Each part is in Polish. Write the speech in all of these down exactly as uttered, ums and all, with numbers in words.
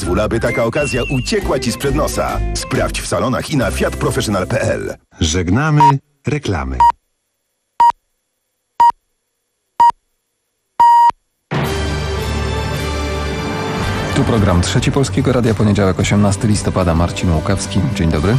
pozwól, aby taka okazja uciekła Ci sprzed nosa. Sprawdź w salonach i na fiat professional kropka p l. Żegnamy reklamy. Tu program Trzeci Polskiego Radia, poniedziałek osiemnastego listopada, Marcin Łukawski. Dzień dobry.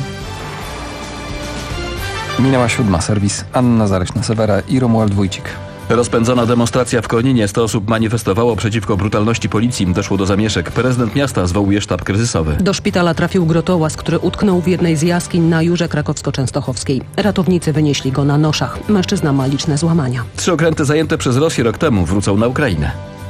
Minęła siódma, serwis Anna Zareśna-Sewera i Romuald Wójcik. Rozpędzona demonstracja w Koninie. sto osób manifestowało przeciwko brutalności policji. Doszło do zamieszek. Prezydent miasta zwołuje sztab kryzysowy. Do szpitala trafił Grotołaz, który utknął w jednej z jaskiń na Jurze Krakowsko-Częstochowskiej. Ratownicy wynieśli go na noszach. Mężczyzna ma liczne złamania. Trzy okręty zajęte przez Rosję rok temu wrócą na Ukrainę.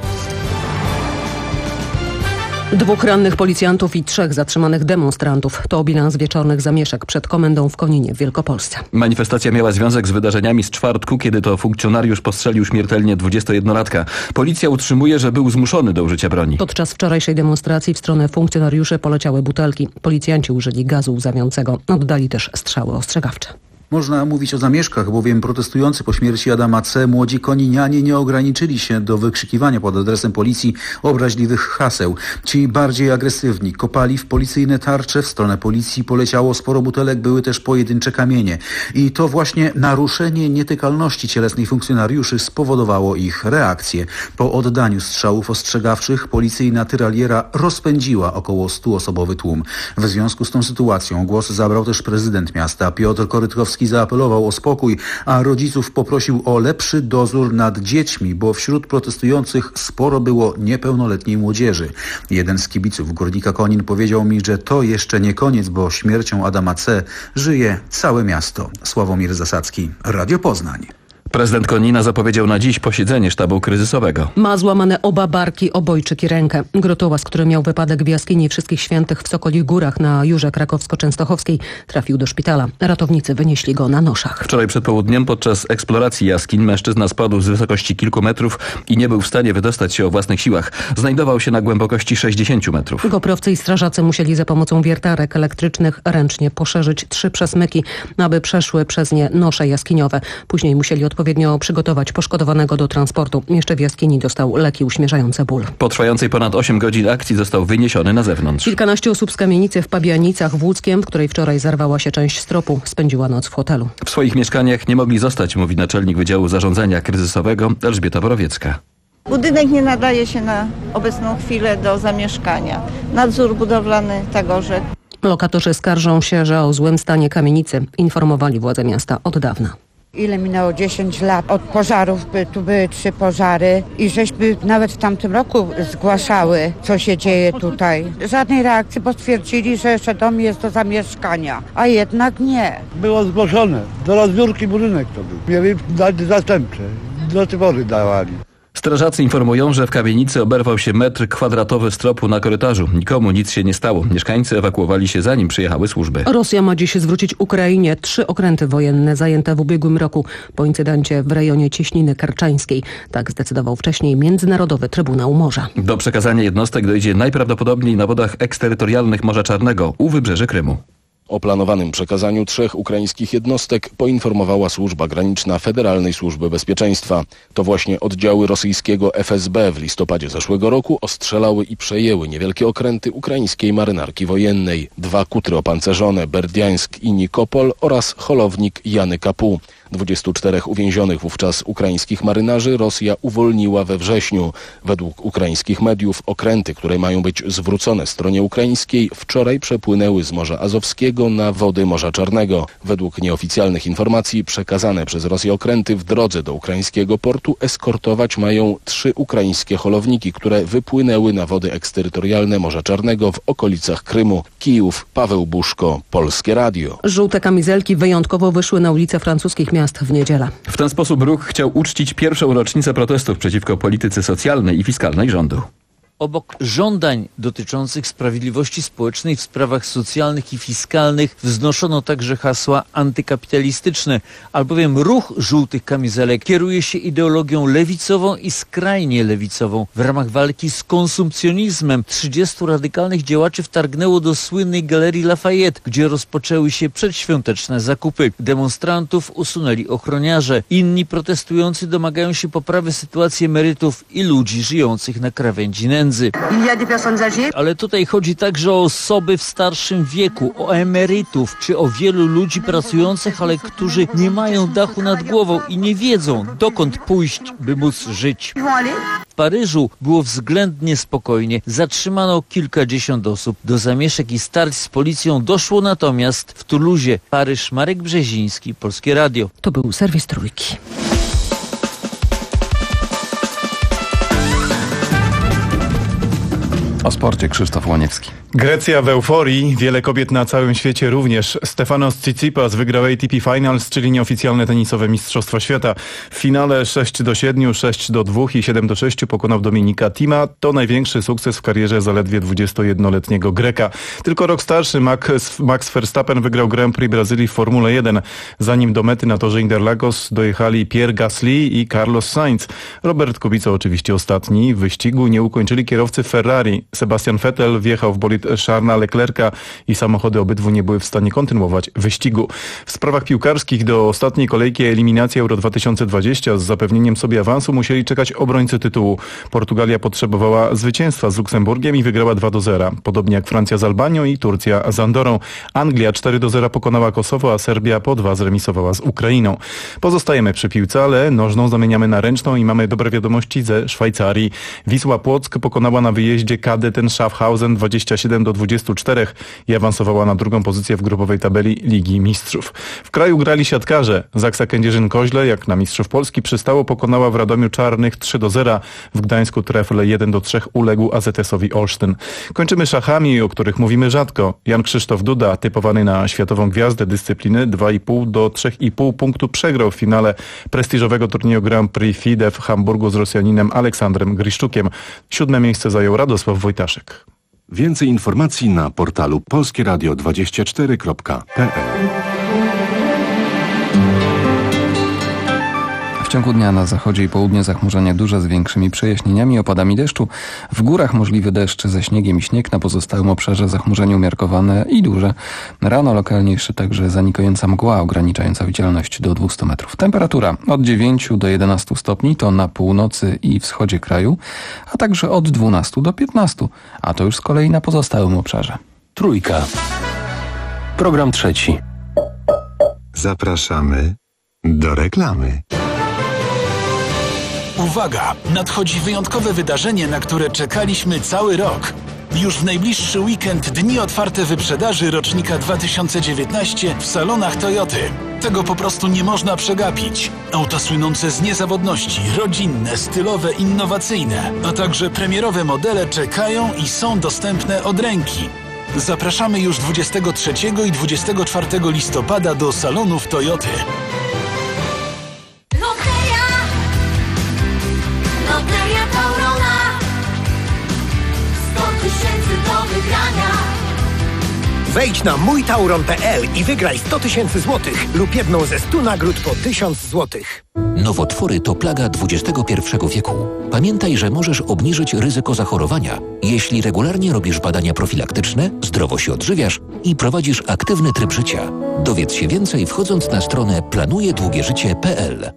Dwóch rannych policjantów i trzech zatrzymanych demonstrantów. To bilans wieczornych zamieszek przed komendą w Koninie w Wielkopolsce. Manifestacja miała związek z wydarzeniami z czwartku, kiedy to funkcjonariusz postrzelił śmiertelnie dwudziestojednolatka. Policja utrzymuje, że był zmuszony do użycia broni. Podczas wczorajszej demonstracji w stronę funkcjonariuszy poleciały butelki. Policjanci użyli gazu łzawiącego. Oddali też strzały ostrzegawcze. Można mówić o zamieszkach, bowiem protestujący po śmierci Adama C. młodzi koninianie nie ograniczyli się do wykrzykiwania pod adresem policji obraźliwych haseł. Ci bardziej agresywni kopali w policyjne tarcze, w stronę policji poleciało sporo butelek, były też pojedyncze kamienie. I to właśnie naruszenie nietykalności cielesnej funkcjonariuszy spowodowało ich reakcję. Po oddaniu strzałów ostrzegawczych policyjna tyraliera rozpędziła około stuosobowy tłum. W związku z tą sytuacją głos zabrał też prezydent miasta Piotr Korytkowski. Zaapelował o spokój, a rodziców poprosił o lepszy dozór nad dziećmi, bo wśród protestujących sporo było niepełnoletniej młodzieży. Jeden z kibiców Górnika Konin powiedział mi, że to jeszcze nie koniec, bo śmiercią Adama C. żyje całe miasto. Sławomir Zasadzki, Radio Poznań. Prezydent Konina zapowiedział na dziś posiedzenie sztabu kryzysowego. Ma złamane oba barki, obojczyk i rękę. Grotołaz, który miał wypadek w jaskini Wszystkich Świętych w Sokolich Górach na Jurze Krakowsko-Częstochowskiej, trafił do szpitala. Ratownicy wynieśli go na noszach. Wczoraj przed południem podczas eksploracji jaskiń mężczyzna spadł z wysokości kilku metrów i nie był w stanie wydostać się o własnych siłach. Znajdował się na głębokości sześćdziesięciu metrów. Goprowcy i strażacy musieli za pomocą wiertarek elektrycznych ręcznie poszerzyć trzy przesmyki, aby przeszły przez nie nosze jaskiniowe. Później musieli odpowiedzieć odpowiednio przygotować poszkodowanego do transportu. Jeszcze w jaskini dostał leki uśmierzające ból. Po trwającej ponad osiem godzin akcji został wyniesiony na zewnątrz. Kilkanaście osób z kamienicy w Pabianicach w Łódzkiem, w której wczoraj zarwała się część stropu, spędziła noc w hotelu. W swoich mieszkaniach nie mogli zostać, mówi naczelnik Wydziału Zarządzania Kryzysowego Elżbieta Borowiecka. Budynek nie nadaje się na obecną chwilę do zamieszkania. Nadzór budowlany tagoże. Lokatorzy skarżą się, że o złym stanie kamienicy informowali władze miasta od dawna. Ile minęło? dziesięć lat od pożarów, by tu były trzy pożary i żeśmy nawet w tamtym roku zgłaszały, co się dzieje tutaj. Żadnej reakcji, bo stwierdzili, że jeszcze dom jest do zamieszkania, a jednak nie. Było zgłoszone, do rozbiórki budynek to był. Mieli dać zastępcze, do tej pory dawali. Strażacy informują, że w kamienicy oberwał się metr kwadratowy stropu na korytarzu. Nikomu nic się nie stało. Mieszkańcy ewakuowali się, zanim przyjechały służby. Rosja ma dziś zwrócić Ukrainie trzy okręty wojenne zajęte w ubiegłym roku po incydencie w rejonie Cieśniny Karczańskiej. Tak zdecydował wcześniej Międzynarodowy Trybunał Morza. Do przekazania jednostek dojdzie najprawdopodobniej na wodach eksterytorialnych Morza Czarnego u wybrzeży Krymu. O planowanym przekazaniu trzech ukraińskich jednostek poinformowała Służba Graniczna Federalnej Służby Bezpieczeństwa. To właśnie oddziały rosyjskiego F S B w listopadzie zeszłego roku ostrzelały i przejęły niewielkie okręty ukraińskiej marynarki wojennej. Dwa kutry opancerzone Berdiańsk i Nikopol oraz holownik Jany Kapu. dwudziestu czterech uwięzionych wówczas ukraińskich marynarzy Rosja uwolniła we wrześniu. Według ukraińskich mediów okręty, które mają być zwrócone stronie ukraińskiej, wczoraj przepłynęły z Morza Azowskiego na wody Morza Czarnego. Według nieoficjalnych informacji przekazane przez Rosję okręty w drodze do ukraińskiego portu eskortować mają trzy ukraińskie holowniki, które wypłynęły na wody eksterytorialne Morza Czarnego w okolicach Krymu. Kijów, Paweł Buszko, Polskie Radio. Żółte kamizelki wyjątkowo wyszły na ulice francuskich miast w niedzielę. W ten sposób ruch chciał uczcić pierwszą rocznicę protestów przeciwko polityce socjalnej i fiskalnej rządu. Obok żądań dotyczących sprawiedliwości społecznej w sprawach socjalnych i fiskalnych wznoszono także hasła antykapitalistyczne, albowiem ruch żółtych kamizelek kieruje się ideologią lewicową i skrajnie lewicową. W ramach walki z konsumpcjonizmem trzydziestu radykalnych działaczy wtargnęło do słynnej Galerii Lafayette, gdzie rozpoczęły się przedświąteczne zakupy. Demonstrantów usunęli ochroniarze. Inni protestujący domagają się poprawy sytuacji emerytów i ludzi żyjących na krawędzi nędzy. pieniędzy. Ale tutaj chodzi także o osoby w starszym wieku, o emerytów, czy o wielu ludzi pracujących, ale którzy nie mają dachu nad głową i nie wiedzą, dokąd pójść, by móc żyć. W Paryżu było względnie spokojnie. Zatrzymano kilkadziesiąt osób. Do zamieszek i starć z policją doszło natomiast w Toulousie. Paryż, Marek Brzeziński, Polskie Radio. To był serwis Trójki. O sporcie Krzysztof Łaniewski. Grecja w euforii, wiele kobiet na całym świecie również. Stefanos Tsitsipas wygrał A T P Finals, czyli nieoficjalne tenisowe Mistrzostwa Świata. W finale sześć do siedmiu, sześć do dwóch i siedem do sześciu pokonał Dominika Thima. To największy sukces w karierze zaledwie dwudziestojednoletniego Greka. Tylko rok starszy Max, Max Verstappen wygrał Grand Prix Brazylii w Formule jeden. Zanim do mety na torze Interlagos dojechali Pierre Gasly i Carlos Sainz. Robert Kubica oczywiście ostatni. W wyścigu nie ukończyli kierowcy Ferrari. Sebastian Vettel wjechał w bolid Charlesa Leclerca i samochody obydwu nie były w stanie kontynuować wyścigu. W sprawach piłkarskich do ostatniej kolejki eliminacji Euro dwa tysiące dwadzieścia z zapewnieniem sobie awansu musieli czekać obrońcy tytułu. Portugalia potrzebowała zwycięstwa z Luksemburgiem i wygrała dwa do zera. Podobnie jak Francja z Albanią i Turcja z Andorą. Anglia cztery do zera pokonała Kosowo, a Serbia po dwa zremisowała z Ukrainą. Pozostajemy przy piłce, ale nożną zamieniamy na ręczną i mamy dobre wiadomości ze Szwajcarii. Wisła Płock pokonała na wyjeździe Kadetten Schaffhausen dwadzieścia siedem do dwudziestu czterech i awansowała na drugą pozycję w grupowej tabeli Ligi Mistrzów. W kraju grali siatkarze. Zaksa Kędzierzyn-Koźle, jak na mistrzów Polski przystało, pokonała w Radomiu Czarnych trzy do zera. W Gdańsku Trefl jeden do trzech uległ A Z S-owi Olsztyn. Kończymy szachami, o których mówimy rzadko. Jan Krzysztof Duda, typowany na światową gwiazdę dyscypliny, dwa i pół do trzech i pół punktu przegrał w finale prestiżowego turnieju Grand Prix F I D E w Hamburgu z Rosjaninem Aleksandrem Griszczukiem. Siódme miejsce zajął Radosław Wojtaszek. Więcej informacji na portalu polskie radio dwadzieścia cztery kropka p l. W ciągu dnia na zachodzie i południu zachmurzenie duże z większymi przejaśnieniami i opadami deszczu. W górach możliwy deszcz ze śniegiem i śnieg, na pozostałym obszarze zachmurzenie umiarkowane i duże. Rano lokalnie jeszcze także zanikająca mgła ograniczająca widzialność do dwieście metrów. Temperatura od dziewięciu do jedenastu stopni to na północy i wschodzie kraju, a także od dwunastu do piętnastu, a to już z kolei na pozostałym obszarze. Trójka. Program trzeci. Zapraszamy do reklamy. Uwaga! Nadchodzi wyjątkowe wydarzenie, na które czekaliśmy cały rok. Już w najbliższy weekend dni otwarte wyprzedaży rocznika dwa tysiące dziewiętnaście w salonach Toyoty. Tego po prostu nie można przegapić. Auta słynące z niezawodności, rodzinne, stylowe, innowacyjne, a także premierowe modele czekają i są dostępne od ręki. Zapraszamy już dwudziestego trzeciego i dwudziestego czwartego listopada do salonów Toyoty. Loteria Taurona, sto tysięcy do wygrania. Wejdź na mój tauron kropka p l i wygraj sto tysięcy złotych lub jedną ze stu nagród po tysiąc złotych. Nowotwory to plaga dwudziestego pierwszego wieku. Pamiętaj, że możesz obniżyć ryzyko zachorowania, jeśli regularnie robisz badania profilaktyczne, zdrowo się odżywiasz i prowadzisz aktywny tryb życia. Dowiedz się więcej wchodząc na stronę planuje długie życie kropka p l.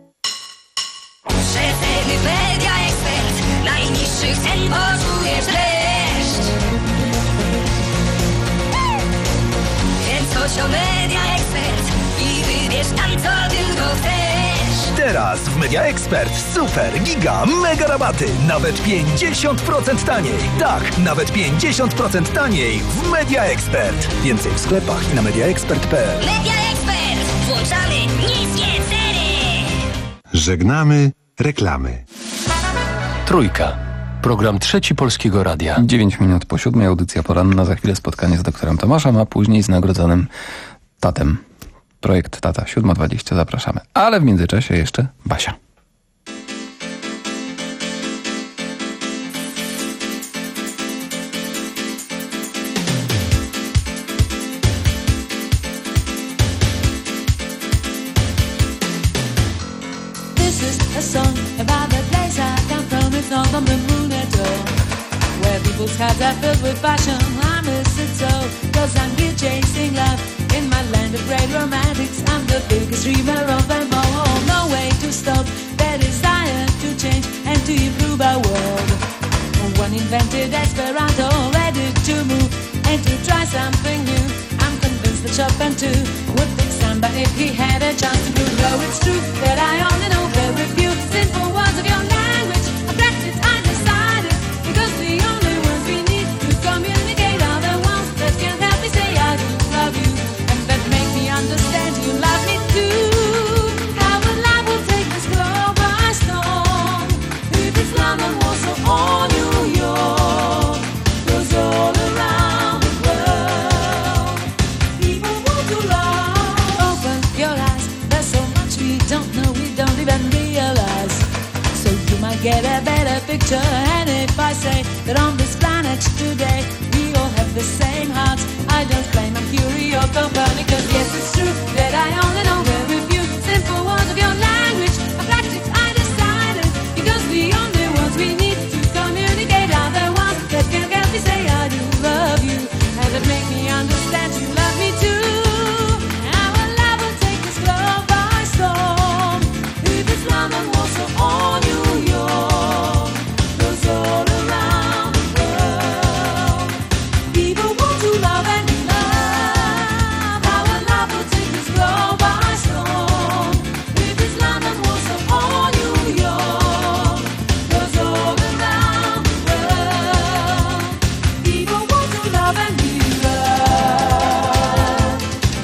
Media Expert. Najniższych cen poczujesz dreszcz. Więc chodź o Media Expert i wybierz tam, co tylko chcesz. Teraz w Media Expert super, giga, mega rabaty. Nawet pięćdziesiąt procent taniej. Tak, nawet pięćdziesiąt procent taniej w Media Expert. Więcej w sklepach i na media expert kropka p l. Media Expert. Włączamy niskie ceny. Żegnamy reklamy. Trójka. Program trzeci Polskiego Radia. dziewięć minut po siódmej, audycja poranna, za chwilę spotkanie z doktorem Tomaszem, a później z nagrodzonym tatem. Projekt Tata, siódma dwadzieścia, zapraszamy. Ale w międzyczasie jeszcze Basia. On the moon at all, where people's hearts are filled with passion. I miss it so, cause I'm here chasing love in my land of great romantics. I'm the biggest dreamer of them all. No way to stop their desire to change and to improve our world. One in invented Esperanto, ready to move and to try something new. I'm convinced that Chopin too would pick samba if he had a chance to prove. Though it's true that I only know very few simple words of your language, I practice, I decided, because the only words we need to communicate are the ones that can help me say I do love you, and that make me understand you love me too. How a love will take this globe by storm, if it's London, Warsaw or New York, goes all around the world. People want to love. Open your eyes, there's so much we don't know, we don't even realize. So you might get a better picture. And if I say that on this planet today we all have the same hearts, I don't claim I'm Curie or Copernicus. Yes, it's true that I only know very few simple words of your language. I practice, I decided, because the only ones we need to communicate are the ones that can help me say I do love you, and that make me understand you love me too. Our love will take this globe by storm, if it's London, Warsaw or New York, goes all around the world. People want to love and love. Our love will take this globe by storm, if it's London, Warsaw or New York, goes all around the world. People want to love and be loved.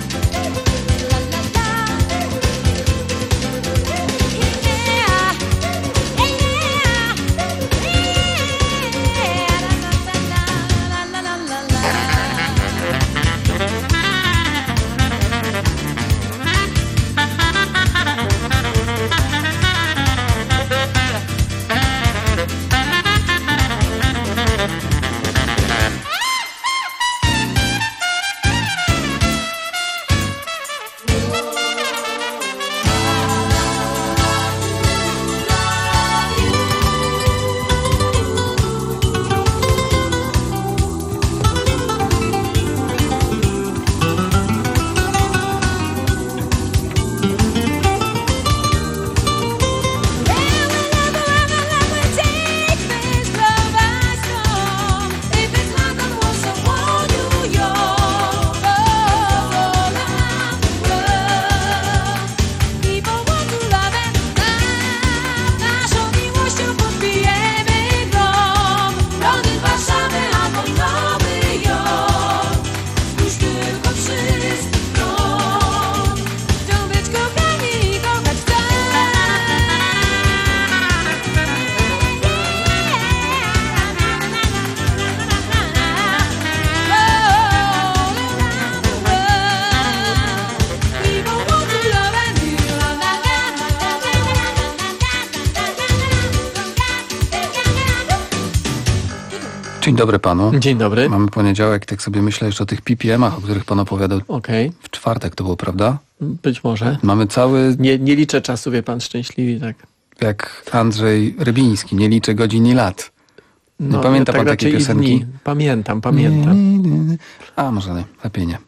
Dzień dobry panu. Dzień dobry. Mamy poniedziałek, tak sobie myślę jeszcze o tych P P M-ach, o których pan opowiadał. Okej. W czwartek to było, prawda? Być może. Mamy cały... Nie, nie liczę czasu, wie pan, szczęśliwi, tak. Jak Andrzej Rybiński, nie liczę godzin i lat. Nie No, pamięta tak pan takiej raczej i piosenki? dni. Pamiętam, pamiętam. A, może nie, lepiej nie.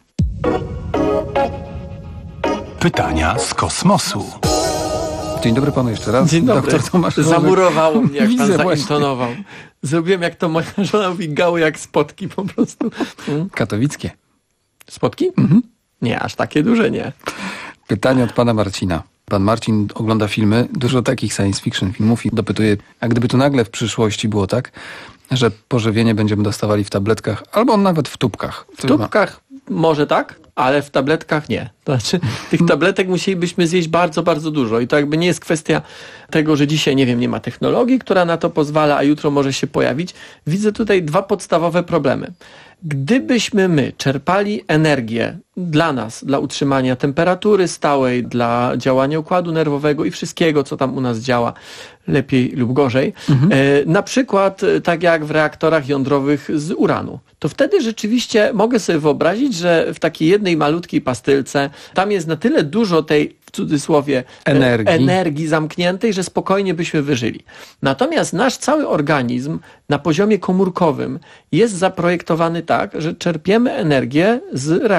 Pytania z kosmosu. Dzień dobry panu jeszcze raz. Dzień dobry. Doktor Tomasz Zamurowało mnie, jak Widzę pan właśnie. zaintonował. Zrobiłem jak to moja żona mówi, gały jak spotki po prostu. Hmm? Katowickie. Spotki? Mhm. Nie, aż takie duże nie. Pytanie od pana Marcina. Pan Marcin ogląda filmy, dużo takich science fiction filmów i dopytuje, a gdyby tu nagle w przyszłości było tak, że pożywienie będziemy dostawali w tabletkach albo nawet w tubkach. W tubkach może tak, ale w tabletkach nie. To znaczy, tych tabletek musielibyśmy zjeść bardzo, bardzo dużo. I to jakby nie jest kwestia tego, że dzisiaj, nie wiem, nie ma technologii, która na to pozwala, a jutro może się pojawić. Widzę tutaj dwa podstawowe problemy. Gdybyśmy my czerpali energię dla nas, dla utrzymania temperatury stałej, dla działania układu nerwowego i wszystkiego, co tam u nas działa, lepiej lub gorzej, mhm. e, na przykład tak jak w reaktorach jądrowych z uranu, to wtedy rzeczywiście mogę sobie wyobrazić, że w takiej jednej malutkiej pastylce tam jest na tyle dużo tej, w cudzysłowie, energii. energii zamkniętej, że spokojnie byśmy wyżyli. Natomiast nasz cały organizm na poziomie komórkowym jest zaprojektowany tak, że czerpiemy energię z reakcji spaleniowej.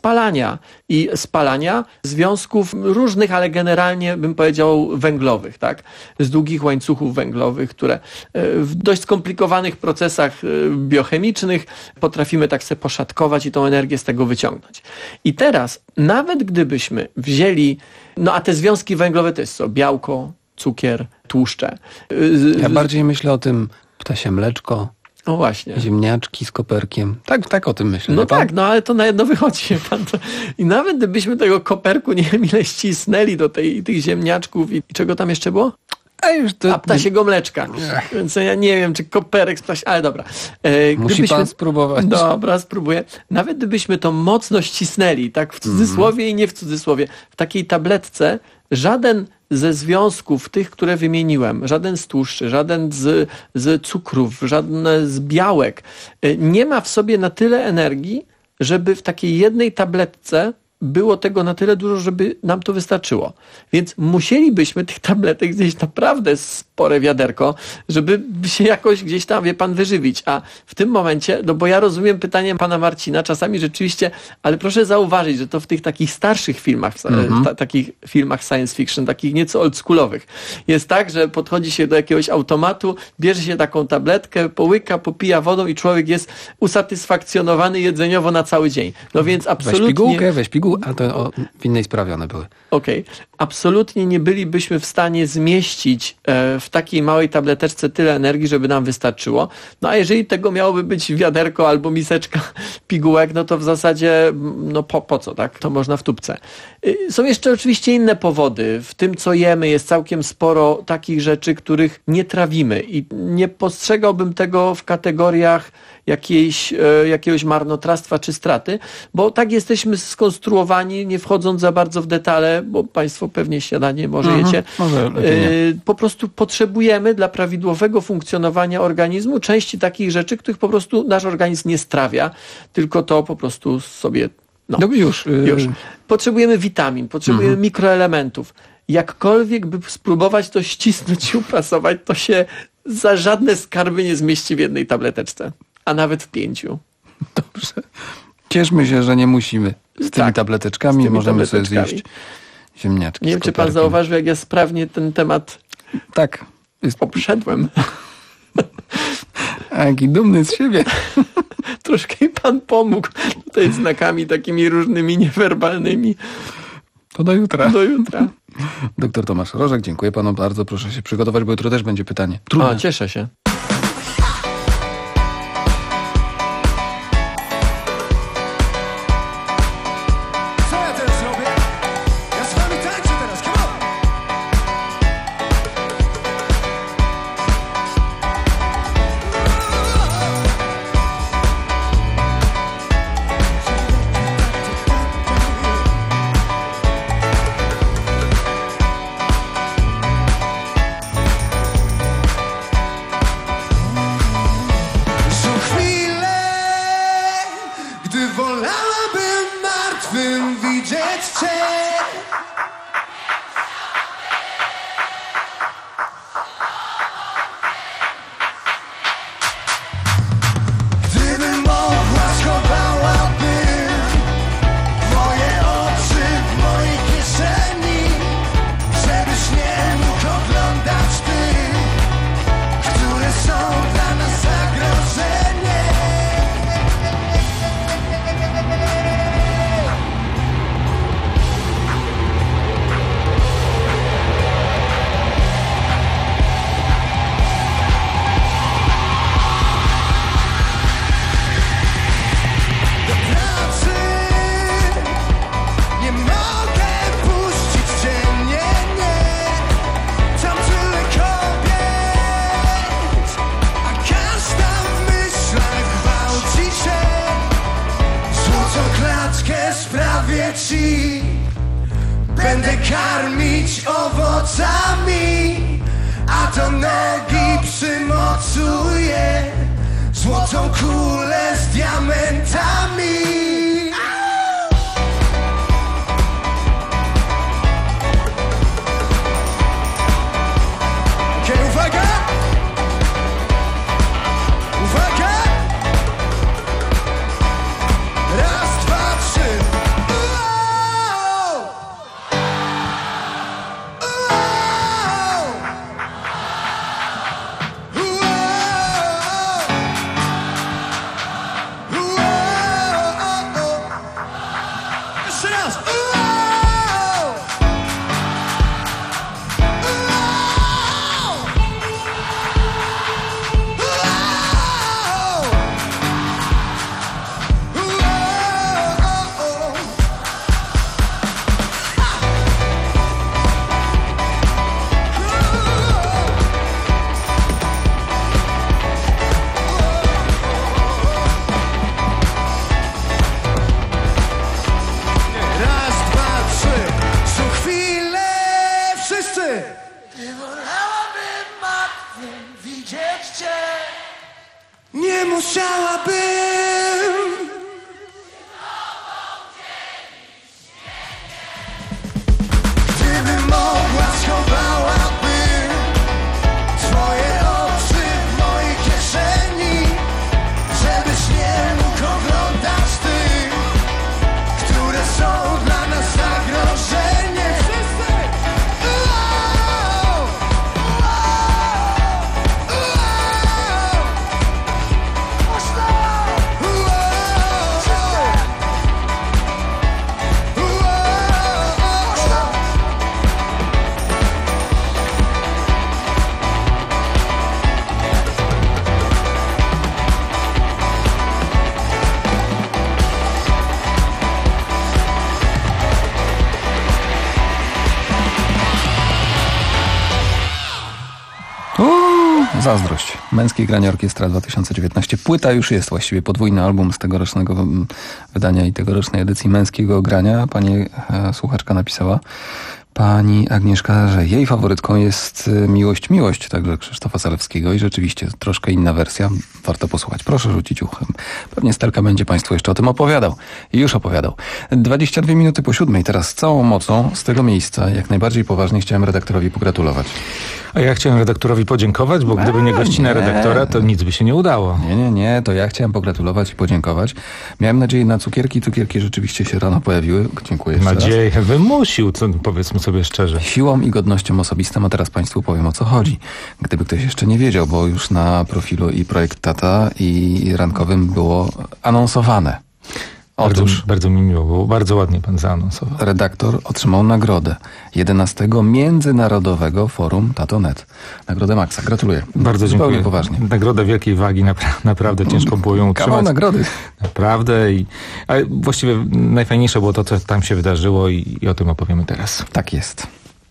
spalania i spalania związków różnych, ale generalnie bym powiedział węglowych, tak? Z długich łańcuchów węglowych, które w dość skomplikowanych procesach biochemicznych potrafimy tak sobie poszatkować i tą energię z tego wyciągnąć. I teraz, nawet gdybyśmy wzięli, no a te związki węglowe to jest co? Białko, cukier, tłuszcze. Ja bardziej myślę o tym ptasie mleczko. No właśnie. Ziemniaczki z koperkiem. Tak, tak o tym myślę. No tak, no ale to na jedno wychodzi. Pan to... I nawet gdybyśmy tego koperku nie wiem ile ścisnęli do tej, tych ziemniaczków i, i czego tam jeszcze było? A już to... A ptasiego mleczka. Ech. Więc ja nie wiem, czy koperek z ptasi... Ale dobra. E, Musi gdybyśmy... pan spróbować. Dobra, spróbuję. Nawet gdybyśmy to mocno ścisnęli, tak w cudzysłowie mm. i nie w cudzysłowie, w takiej tabletce żaden ze związków tych, które wymieniłem, żaden z tłuszczy, żaden z, z cukrów, żaden z białek, nie ma w sobie na tyle energii, żeby w takiej jednej tabletce było tego na tyle dużo, żeby nam to wystarczyło. Więc musielibyśmy tych tabletek zjeść naprawdę spore wiaderko, żeby się jakoś gdzieś tam, wie pan, wyżywić. A w tym momencie, no bo ja rozumiem pytanie pana Marcina, czasami rzeczywiście, ale proszę zauważyć, że to w tych takich starszych filmach, mm-hmm. ta, takich filmach science fiction, takich nieco oldschoolowych, jest tak, że podchodzi się do jakiegoś automatu, bierze się taką tabletkę, połyka, popija wodą i człowiek jest usatysfakcjonowany jedzeniowo na cały dzień. No więc absolutnie... Weź pigułkę, weź pigułkę. A to o, w innej sprawie one były. Okej. Okay. Absolutnie nie bylibyśmy w stanie zmieścić e, w takiej małej tableteczce tyle energii, żeby nam wystarczyło. No a jeżeli tego miałoby być wiaderko albo miseczka pigułek, no to w zasadzie no po, po co, tak? To można w tubce. Y, są jeszcze oczywiście inne powody. W tym, co jemy, jest całkiem sporo takich rzeczy, których nie trawimy i nie postrzegałbym tego w kategoriach jakiejś, e, jakiegoś marnotrawstwa czy straty, bo tak jesteśmy skonstruowani, nie wchodząc za bardzo w detale, bo państwo pewnie śniadanie może mhm, jecie. Może e, po prostu potrzebujemy dla prawidłowego funkcjonowania organizmu części takich rzeczy, których po prostu nasz organizm nie strawia, tylko to po prostu sobie... No, no już. już. Potrzebujemy witamin, potrzebujemy mhm. mikroelementów. Jakkolwiek by spróbować to ścisnąć i uprasować, to się za żadne skarby nie zmieści w jednej tableteczce. A nawet w pięciu. Dobrze. Cieszmy się, że nie musimy. Z tymi tak, tableteczkami z tymi możemy tableteczkami. sobie zjeść ziemniaczki. Nie wiem, czy pan zauważył, jak ja sprawnie ten temat tak jest... obszedłem. A jaki dumny z siebie. Troszkę mi pan pomógł tutaj znakami takimi różnymi niewerbalnymi. To do jutra. Do jutra. Doktor Tomasz Rożek, dziękuję panu bardzo. Proszę się przygotować, bo jutro też będzie pytanie. Trudne. O, cieszę się. Będę karmić owocami, a do nogi przymocuję złotą kulę z diamentami. Okej, okay, uwaga! Uwaga! Raz, dwa, trzy. musiałabym. Gdybym mogła, schowałabym twoje oczy w mojej kieszeni, żebyś nie mógł oglądać tych, które są dla nas zagrożeniem. Wszyscy! Uau! Uuu, zazdrość. Męskie granie orkiestra dwa tysiące dziewiętnaście. Płyta już jest, właściwie podwójny album z tegorocznego mm, wydania i tegorocznej edycji męskiego grania. Pani e, słuchaczka napisała, pani Agnieszka, że jej faworytką jest e, Miłość, Miłość, także Krzysztofa Zalewskiego i rzeczywiście troszkę inna wersja. Warto posłuchać. Proszę rzucić uchem. Pewnie Stelka będzie Państwu jeszcze o tym opowiadał. I już opowiadał. dwadzieścia dwie minuty po siódmej. Teraz z całą mocą z tego miejsca, jak najbardziej poważnie chciałem redaktorowi pogratulować. A ja chciałem redaktorowi podziękować, bo gdyby nie gościna redaktora, to nic by się nie udało. Nie, nie, nie, to ja chciałem pogratulować i podziękować. Miałem nadzieję na cukierki, cukierki rzeczywiście się rano pojawiły. Dziękuję jeszcze Nadzieję raz. Wymusił, co, powiedzmy sobie szczerze. Siłą i godnością osobistą, a teraz Państwu powiem, o co chodzi. Gdyby ktoś jeszcze nie wiedział, bo już na profilu i Projekt Tata i rankowym było anonsowane. Otóż, bardzo, bardzo mi miło było, bardzo ładnie pan zaanonsował. Redaktor otrzymał nagrodę jedenastego Międzynarodowego Forum Tato kropka net. Nagrodę Maxa. Gratuluję. Bardzo Zupełnie dziękuję. poważnie. Nagroda wielkiej wagi, napra- naprawdę ciężko było ją utrzymać. Kawał nagrody. Naprawdę. I, ale właściwie najfajniejsze było to, co tam się wydarzyło i, i o tym opowiemy teraz. Tak jest.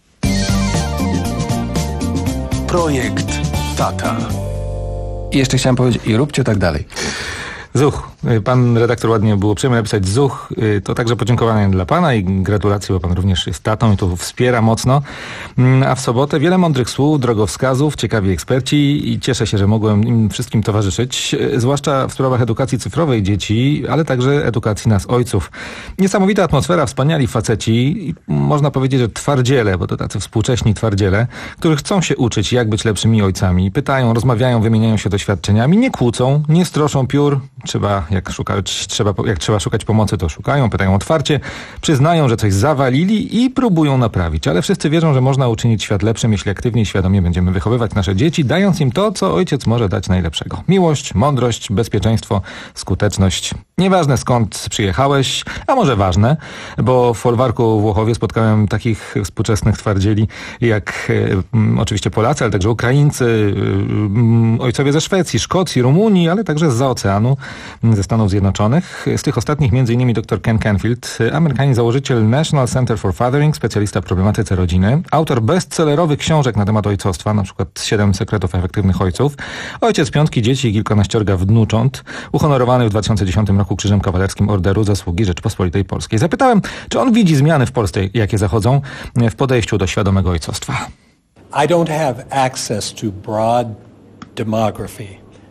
Projekt Tata. I jeszcze chciałem powiedzieć, i róbcie tak dalej. Zuch. Pan redaktor ładnie było uprzejmy napisać Zuch. To także podziękowanie dla pana i gratulacje, bo pan również jest tatą i to wspiera mocno. A w sobotę wiele mądrych słów, drogowskazów, ciekawi eksperci i cieszę się, że mogłem im wszystkim towarzyszyć, zwłaszcza w sprawach edukacji cyfrowej dzieci, ale także edukacji nas ojców. Niesamowita atmosfera, wspaniali faceci i można powiedzieć, że twardziele, bo to tacy współcześni twardziele, którzy chcą się uczyć, jak być lepszymi ojcami. Pytają, rozmawiają, wymieniają się doświadczeniami, nie kłócą, nie stroszą piór. Trzeba, jak szukać, trzeba, jak trzeba szukać pomocy, to szukają, pytają otwarcie, przyznają, że coś zawalili i próbują naprawić. Ale wszyscy wierzą, że można uczynić świat lepszym, jeśli aktywnie i świadomie będziemy wychowywać nasze dzieci, dając im to, co ojciec może dać najlepszego. Miłość, mądrość, bezpieczeństwo, skuteczność. Nieważne skąd przyjechałeś, a może ważne, bo w folwarku w Włochowie spotkałem takich współczesnych twardzieli jak e, oczywiście Polacy, ale także Ukraińcy, e, ojcowie ze Szwecji, Szkocji, Rumunii, ale także zza oceanu, ze Stanów Zjednoczonych. Z tych ostatnich między innymi dr Ken Canfield, Amerykanin, założyciel National Center for Fathering, specjalista w problematyce rodziny, autor bestsellerowych książek na temat ojcostwa, na przykład Siedem sekretów efektywnych ojców, ojciec piątki dzieci i kilkanaściorga wnucząt, uhonorowany w dwa tysiące dziesiątym roku Krzyżem Kawalerskim Orderu Zasługi Rzeczypospolitej Polskiej. Zapytałem, czy on widzi zmiany w Polsce, jakie zachodzą w podejściu do świadomego ojcostwa. I don't have access to broad demography.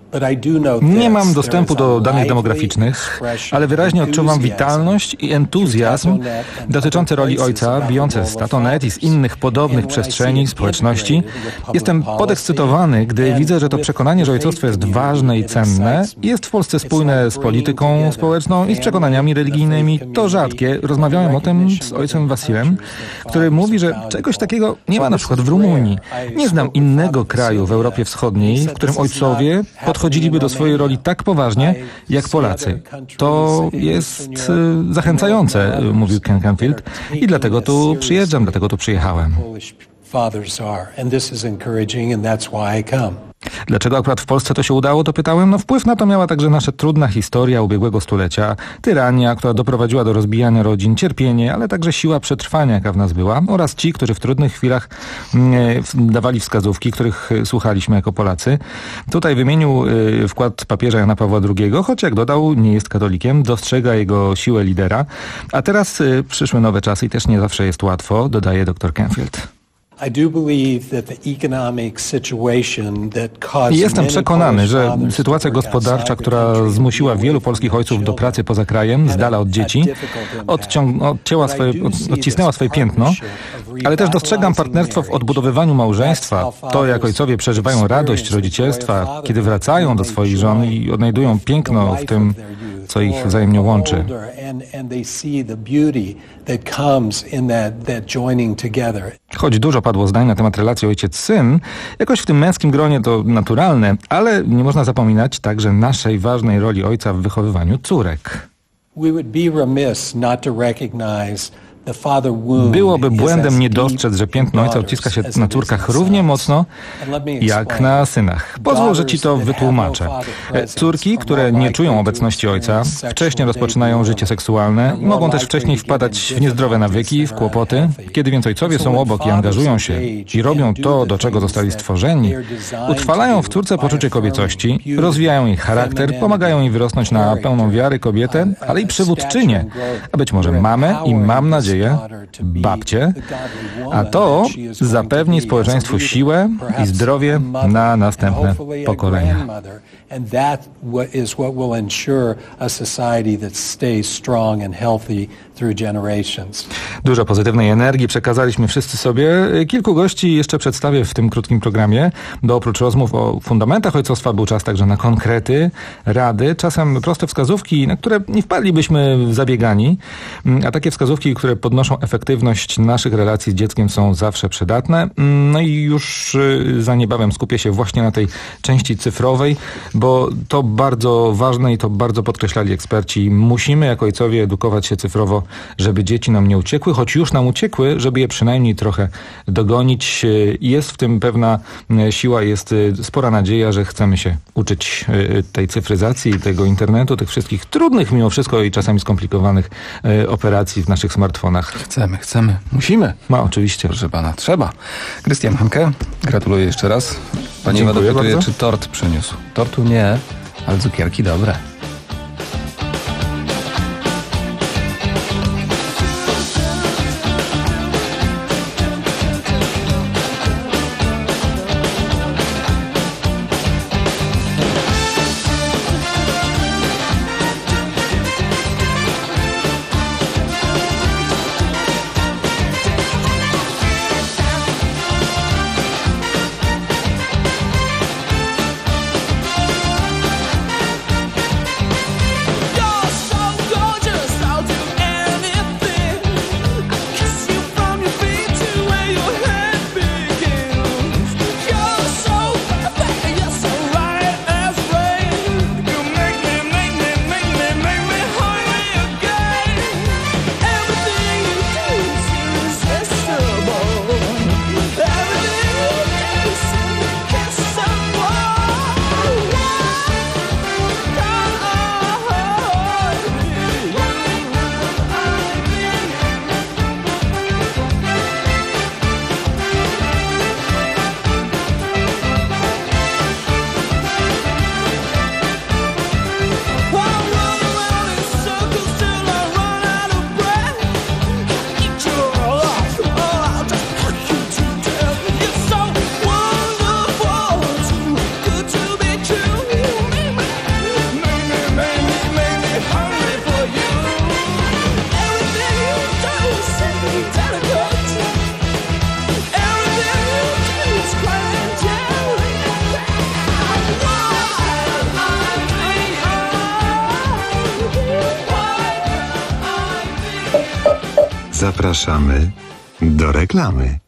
Nie mam dostępu do danych demograficznych, ale wyraźnie odczuwam witalność i entuzjazm dotyczący roli ojca, bijące z Tato kropka net i z innych podobnych przestrzeni, społeczności. Jestem podekscytowany, gdy widzę, że to przekonanie, że ojcostwo jest ważne i cenne, jest w Polsce spójne z polityką społeczną i z przekonaniami religijnymi. To rzadkie. Rozmawiałem o tym z ojcem Wasilem, który mówi, że czegoś takiego nie ma na przykład w Rumunii. Nie znam innego kraju w Europie Wschodniej, w którym ojcowie podchodziliby do swojej roli tak poważnie, jak Polacy. To jest y, zachęcające, mówił Ken Canfield, i dlatego tu przyjeżdżam, dlatego tu przyjechałem. Dlaczego akurat w Polsce to się udało, to pytałem. No wpływ na to miała także nasza trudna historia ubiegłego stulecia, tyrania, która doprowadziła do rozbijania rodzin, cierpienie, ale także siła przetrwania, jaka w nas była, oraz ci, którzy w trudnych chwilach e, dawali wskazówki, których słuchaliśmy jako Polacy. Tutaj wymienił e, wkład papieża Jana Pawła drugiego, choć jak dodał, nie jest katolikiem, dostrzega jego siłę lidera. A teraz e, przyszły nowe czasy i też nie zawsze jest łatwo, dodaje dr Canfield. Jestem przekonany, że sytuacja gospodarcza, która zmusiła wielu polskich ojców do pracy poza krajem, z dala od dzieci, odciąg- odcięła swoje, od- odcisnęła swoje piętno, ale też dostrzegam partnerstwo w odbudowywaniu małżeństwa. To, jak ojcowie przeżywają radość rodzicielstwa, kiedy wracają do swoich żon i odnajdują piękno w tym, co ich wzajemnie łączy. Choć dużo padło zdań na temat relacji ojciec-syn, jakoś w tym męskim gronie to naturalne, ale nie można zapominać także naszej ważnej roli ojca w wychowywaniu córek. Byłoby błędem nie dostrzec, że piętno ojca odciska się na córkach równie mocno jak na synach. Pozwól, że ci to wytłumaczę. Córki, które nie czują obecności ojca, wcześniej rozpoczynają życie seksualne i mogą też wcześniej wpadać w niezdrowe nawyki, w kłopoty. Kiedy więc ojcowie są obok i angażują się i robią to, do czego zostali stworzeni, utrwalają w córce poczucie kobiecości, rozwijają jej charakter, pomagają jej wyrosnąć na pełną wiary kobietę, ale i przywódczynię, a być może mamę i mam nadzieję babcie, a to zapewni społeczeństwu siłę i zdrowie na następne pokolenia. Dużo pozytywnej energii przekazaliśmy wszyscy sobie. Kilku gości jeszcze przedstawię w tym krótkim programie, bo oprócz rozmów o fundamentach ojcostwa był czas także na konkrety, rady, czasem proste wskazówki, na które nie wpadlibyśmy zabiegani, a takie wskazówki, które podnoszą efektywność naszych relacji z dzieckiem, są zawsze przydatne. No i już za niebawem skupię się właśnie na tej części cyfrowej, bo to bardzo ważne i to bardzo podkreślali eksperci. Musimy jako ojcowie edukować się cyfrowo, żeby dzieci nam nie uciekły, choć już nam uciekły, żeby je przynajmniej trochę dogonić. Jest w tym pewna siła, jest spora nadzieja, że chcemy się uczyć tej cyfryzacji, tego internetu, tych wszystkich trudnych mimo wszystko i czasami skomplikowanych operacji w naszych smartfonach. Chcemy, chcemy, musimy. No oczywiście. Proszę pana, trzeba. Krystian Hanke, gratuluję jeszcze raz. Pani Ewa dopytuje, czy tort przyniósł. Tortu nie, ale cukierki dobre. Zapraszamy do reklamy.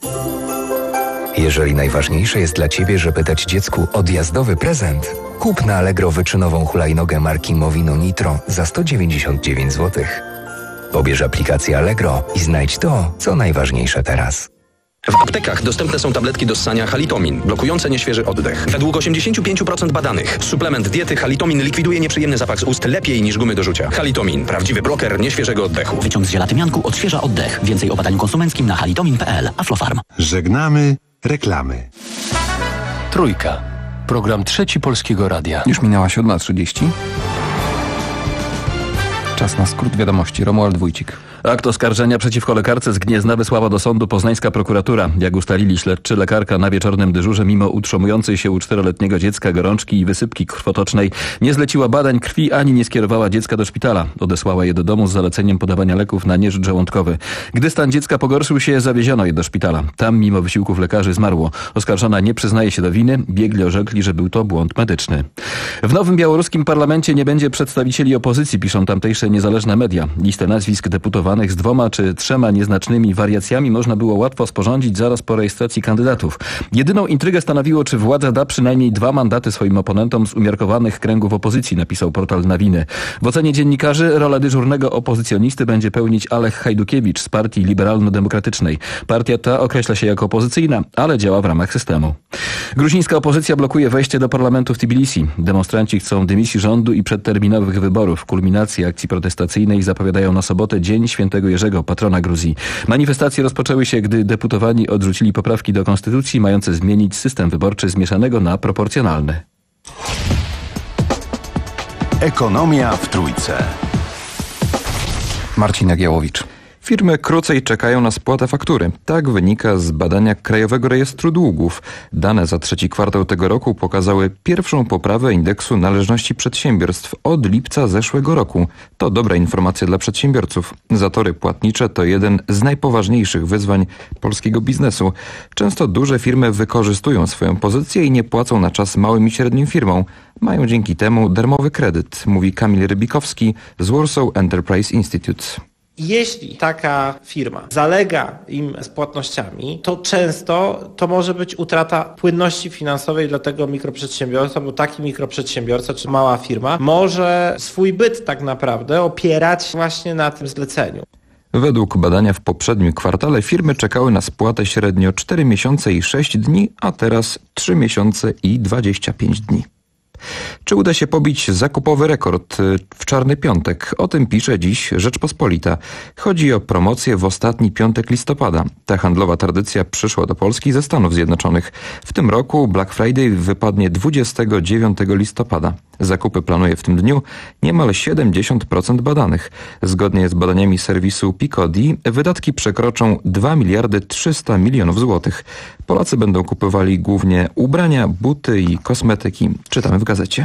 Jeżeli najważniejsze jest dla Ciebie, żeby dać dziecku odjazdowy prezent, kup na Allegro wyczynową hulajnogę marki Movino Nitro za sto dziewięćdziesiąt dziewięć złotych. Pobierz aplikację Allegro i znajdź to, co najważniejsze teraz. W aptekach dostępne są tabletki do ssania Halitomin, blokujące nieświeży oddech. Według osiemdziesiąt pięć procent badanych suplement diety Halitomin likwiduje nieprzyjemny zapach z ust lepiej niż gumy do rzucia. Halitomin, prawdziwy bloker nieświeżego oddechu. Wyciąg z żelatymianku odświeża oddech. Więcej o badaniu konsumenckim na halitomin kropka p l. Aflofarm. Żegnamy reklamy. Trójka. Program Trzeci Polskiego Radia. Już minęła siódma trzydzieści. Czas na skrót wiadomości. Romuald Wójcik. Akt oskarżenia przeciwko lekarce z Gniezna wysłała do sądu poznańska prokuratura. Jak ustalili śledczy, lekarka na wieczornym dyżurze mimo utrzymującej się u czteroletniego dziecka gorączki i wysypki krwotocznej nie zleciła badań krwi ani nie skierowała dziecka do szpitala. Odesłała je do domu z zaleceniem podawania leków na nieżyd żołądkowy. Gdy stan dziecka pogorszył się, zawieziono je do szpitala. Tam mimo wysiłków lekarzy zmarło. Oskarżona nie przyznaje się do winy. Biegli orzekli, że był to błąd medyczny. W nowym białoruskim parlamencie nie będzie przedstawicieli opozycji, piszą tamtejsze niezależne media. Listę nazwisk deputowanych z dwoma czy trzema nieznacznymi wariacjami można było łatwo sporządzić zaraz po rejestracji kandydatów. Jedyną intrygę stanowiło, czy władza da przynajmniej dwa mandaty swoim oponentom z umiarkowanych kręgów opozycji, napisał portal Nawiny. W ocenie dziennikarzy rolę dyżurnego opozycjonisty będzie pełnić Alech Hajdukiewicz z Partii Liberalno-Demokratycznej. Partia ta określa się jako opozycyjna, ale działa w ramach systemu. Gruzińska opozycja blokuje wejście do parlamentu w Tbilisi. Demonstranci chcą dymisji rządu i przedterminowych wyborów. Kulminacji akcji protestacyjnej zapowiadają na sobotę Dzień Świętego Jerzego, patrona Gruzji. Manifestacje rozpoczęły się, gdy deputowani odrzucili poprawki do konstytucji mające zmienić system wyborczy z mieszanego na proporcjonalny. Ekonomia w Trójce. Marcin Nagiałowicz. Firmy krócej czekają na spłatę faktury. Tak wynika z badania Krajowego Rejestru Długów. Dane za trzeci kwartał tego roku pokazały pierwszą poprawę indeksu należności przedsiębiorstw od lipca zeszłego roku. To dobra informacja dla przedsiębiorców. Zatory płatnicze to jeden z najpoważniejszych wyzwań polskiego biznesu. Często duże firmy wykorzystują swoją pozycję i nie płacą na czas małym i średnim firmom. Mają dzięki temu darmowy kredyt, mówi Kamil Rybikowski z Warsaw Enterprise Institute. Jeśli taka firma zalega im z płatnościami, to często to może być utrata płynności finansowej dla tego mikroprzedsiębiorstwa, bo taki mikroprzedsiębiorca czy mała firma może swój byt tak naprawdę opierać właśnie na tym zleceniu. Według badania w poprzednim kwartale firmy czekały na spłatę średnio cztery miesiące i sześć dni, a teraz trzy miesiące i dwadzieścia pięć dni. Czy uda się pobić zakupowy rekord w Czarny Piątek? O tym pisze dziś Rzeczpospolita. Chodzi o promocję w ostatni piątek listopada. Ta handlowa tradycja przyszła do Polski ze Stanów Zjednoczonych. W tym roku Black Friday wypadnie dwudziestego dziewiątego listopada. Zakupy planuje w tym dniu niemal siedemdziesiąt procent badanych. Zgodnie z badaniami serwisu Picodi wydatki przekroczą dwa miliardy trzysta milionów złotych. Polacy będą kupowali głównie ubrania, buty i kosmetyki. Czytamy w gazecie.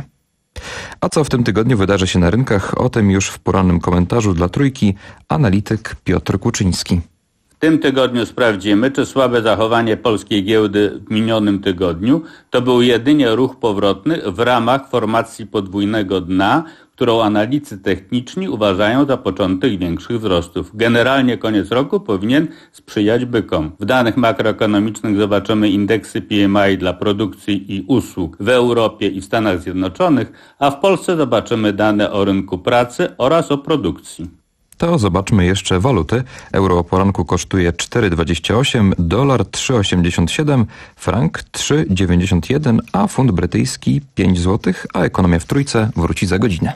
A co w tym tygodniu wydarzy się na rynkach? O tym już w porannym komentarzu dla Trójki analityk Piotr Kuczyński. W tym tygodniu sprawdzimy, czy słabe zachowanie polskiej giełdy w minionym tygodniu to był jedynie ruch powrotny w ramach formacji podwójnego dna, którą analitycy techniczni uważają za początek większych wzrostów. Generalnie koniec roku powinien sprzyjać bykom. W danych makroekonomicznych zobaczymy indeksy P M I dla produkcji i usług w Europie i w Stanach Zjednoczonych, a w Polsce zobaczymy dane o rynku pracy oraz o produkcji. To zobaczmy jeszcze waluty. Euro o poranku kosztuje cztery dwadzieścia osiem, dolar trzy osiemdziesiąt siedem, frank trzy dziewięćdziesiąt jeden, a funt brytyjski pięć złotych, a ekonomia w Trójce wróci za godzinę.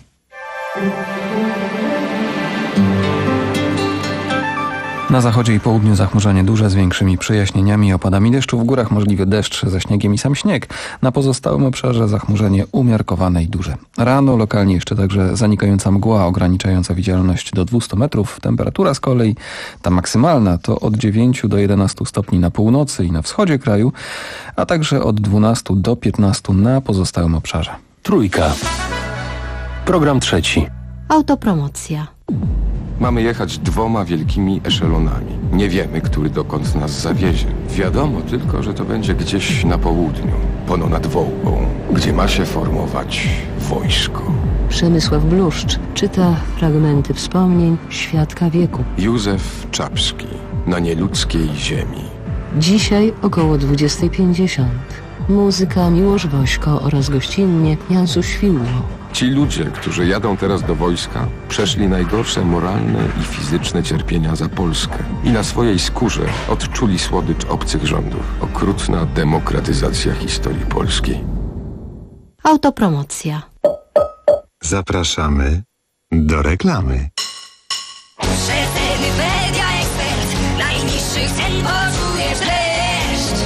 Na zachodzie i południu zachmurzenie duże z większymi przejaśnieniami i opadami deszczu. W górach możliwy deszcz ze śniegiem i sam śnieg. Na pozostałym obszarze zachmurzenie umiarkowane i duże. Rano lokalnie jeszcze także zanikająca mgła ograniczająca widzialność do dwieście metrów. Temperatura z kolei ta maksymalna to od dziewięciu do jedenastu stopni na północy i na wschodzie kraju, a także od dwunastu do piętnastu na pozostałym obszarze. Trójka. Program trzeci. Autopromocja. Mamy jechać dwoma wielkimi eszelonami. Nie wiemy, który dokąd nas zawiezie. Wiadomo tylko, że to będzie gdzieś na południu, ponad Wołgą, gdzie ma się formować wojsko. Przemysław Bluszcz czyta fragmenty wspomnień świadka wieku. Józef Czapski na nieludzkiej ziemi. Dzisiaj około dwudziesta pięćdziesiąt. Muzyka Miłosz Wośko oraz gościnnie Jansu Świłło. Ci ludzie, którzy jadą teraz do wojska, przeszli najgorsze moralne i fizyczne cierpienia za Polskę i na swojej skórze odczuli słodycz obcych rządów. Okrutna demokratyzacja historii polskiej. Autopromocja. Zapraszamy do reklamy. Rzetelny Media Expert. Najniższych cen poczujesz dreszcz.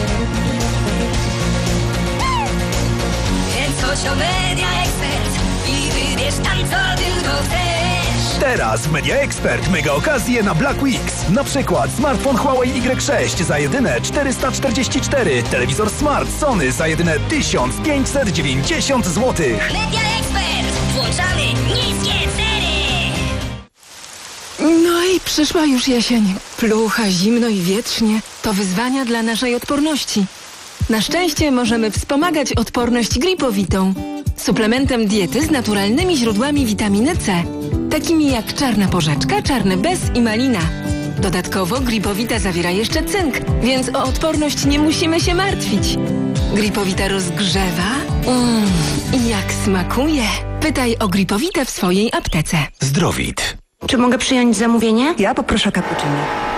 Więc chodź do Media Expert i wybierz tam, co tylko chcesz. Teraz w Media Expert mega okazje na Black Weeks. Na przykład smartfon Huawei Y sześć za jedyne czterysta czterdzieści cztery, telewizor Smart Sony za jedyne tysiąc pięćset dziewięćdziesiąt złotych. Media Expert. Włączamy niskie ceny. No i przyszła już jesień. Plucha, zimno i wietrznie. To wyzwania dla naszej odporności. Na szczęście możemy wspomagać odporność Gripowitą. Suplementem diety z naturalnymi źródłami witaminy C. Takimi jak czarna porzeczka, czarny bez i malina. Dodatkowo Gripowita zawiera jeszcze cynk, więc o odporność nie musimy się martwić. Gripowita rozgrzewa. Mmm, i jak smakuje. Pytaj o Gripowitę w swojej aptece. Zdrowit. Czy mogę przyjąć zamówienie? Ja poproszę cappuccino.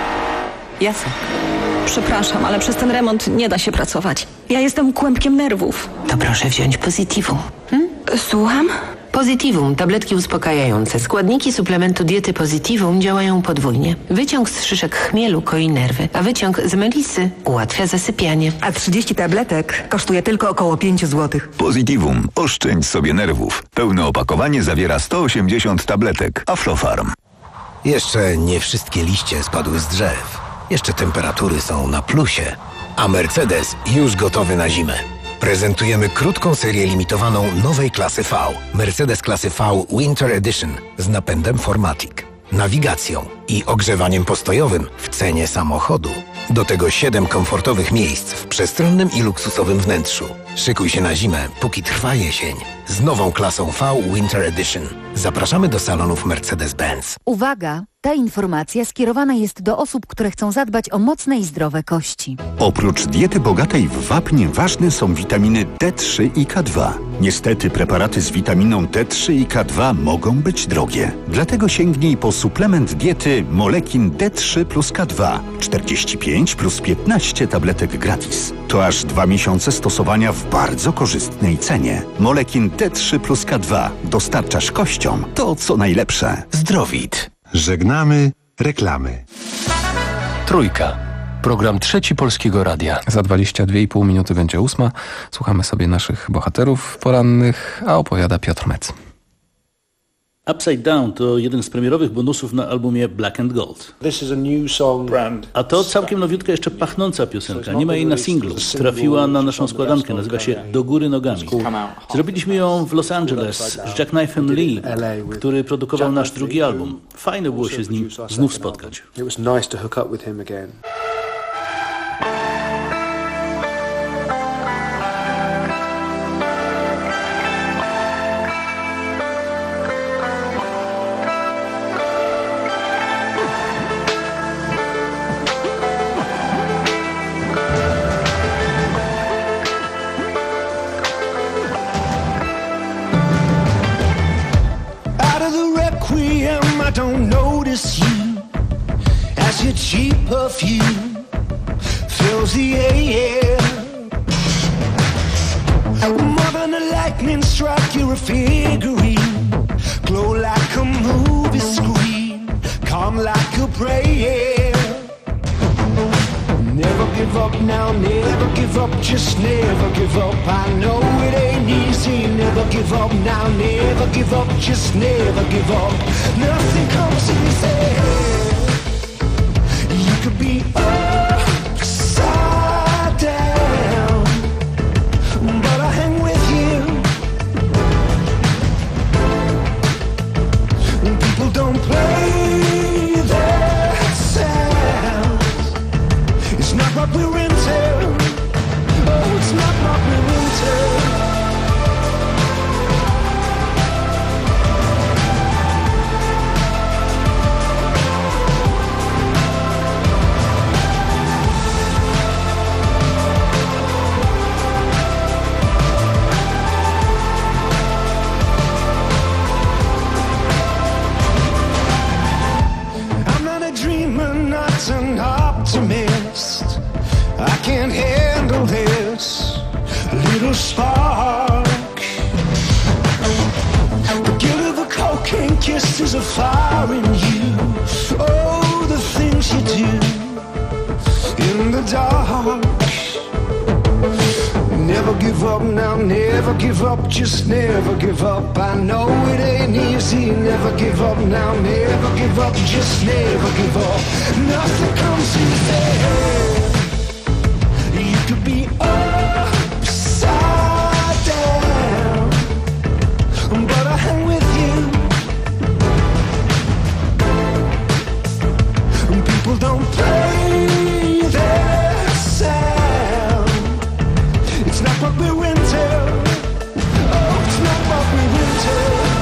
Jasne. Przepraszam, ale przez ten remont nie da się pracować. Ja jestem kłębkiem nerwów. To proszę wziąć Positivum. Hmm? Słucham? Positivum, tabletki uspokajające. Składniki suplementu diety Positivum działają podwójnie. Wyciąg z szyszek chmielu koi nerwy, a wyciąg z melisy ułatwia zasypianie. A trzydzieści tabletek kosztuje tylko około pięć złotych. Positivum. Oszczędź sobie nerwów. Pełne opakowanie zawiera sto osiemdziesiąt tabletek. Aflofarm. Jeszcze nie wszystkie liście spadły z drzew. Jeszcze temperatury są na plusie, a Mercedes już gotowy na zimę. Prezentujemy krótką serię limitowaną nowej klasy V. Mercedes klasy V Winter Edition z napędem cztery matic, nawigacją i ogrzewaniem postojowym w cenie samochodu. Do tego siedem komfortowych miejsc w przestronnym i luksusowym wnętrzu. Szykuj się na zimę, póki trwa jesień. Z nową klasą V Winter Edition. Zapraszamy do salonów Mercedes-Benz. Uwaga! Ta informacja skierowana jest do osób, które chcą zadbać o mocne i zdrowe kości. Oprócz diety bogatej w wapń ważne są witaminy D trzy i K dwa. Niestety preparaty z witaminą D trzy i K dwa mogą być drogie. Dlatego sięgnij po suplement diety Molekin D trzy plus K dwa. czterdzieści pięć plus piętnaście tabletek gratis. To aż dwa miesiące stosowania w bardzo korzystnej cenie. Molekin D trzy plus K dwa. Dostarczasz kościom to, co najlepsze. Zdrowit. Żegnamy reklamy. Trójka. Program Trzeci Polskiego Radia. Za dwadzieścia dwie i pół minuty będzie ósma. Słuchamy sobie naszych bohaterów porannych, a opowiada Piotr Mec. Upside Down to jeden z premierowych bonusów na albumie Black and Gold. A to całkiem nowiutka, jeszcze pachnąca piosenka. Nie ma jej na singlu. Trafiła na naszą składankę. Nazywa się Do góry nogami. Zrobiliśmy ją w Los Angeles z Jackknife'em Lee, który produkował nasz drugi album. Fajne było się z nim znów spotkać. I don't notice you as your cheap perfume fills the air. More than a lightning strike, you're a figurine. Glow like a movie screen, calm like a prayer. Never give up now, never give up, just never give up. I know it ain't easy, never give up now, never give up, just never give up. Nothing comes easy. You could be upside down, but I hang with you. People don't play that sound. It's not what we're into. Oh, it's not what we're into. I'm not a dreamer, not an optimist. I can't handle this little spark. The guilt of a cocaine kiss is a fire in you. Oh, the things you do in the dark. Never give up now, never give up, just never give up. I know it ain't easy, never give up now, never give up, just never give up. Nothing comes easy. You could be upside down, but I hang with you. People don't play their sound. It's not what we went to. Oh, it's not what we went to.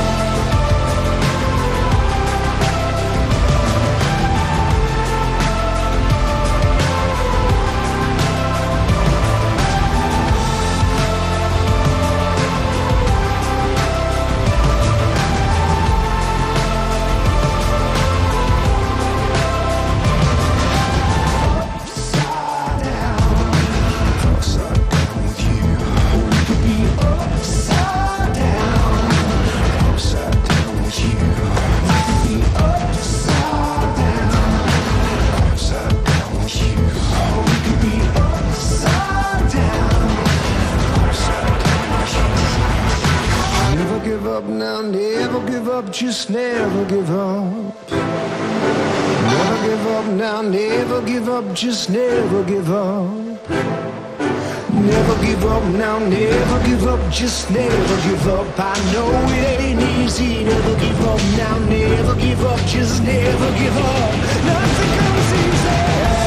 Just never give up. Never give up now, never give up, just never give up. Never give up now, never give up, just never give up. I know it ain't easy, never give up now, never give up, just never give up. Nothing comes easy.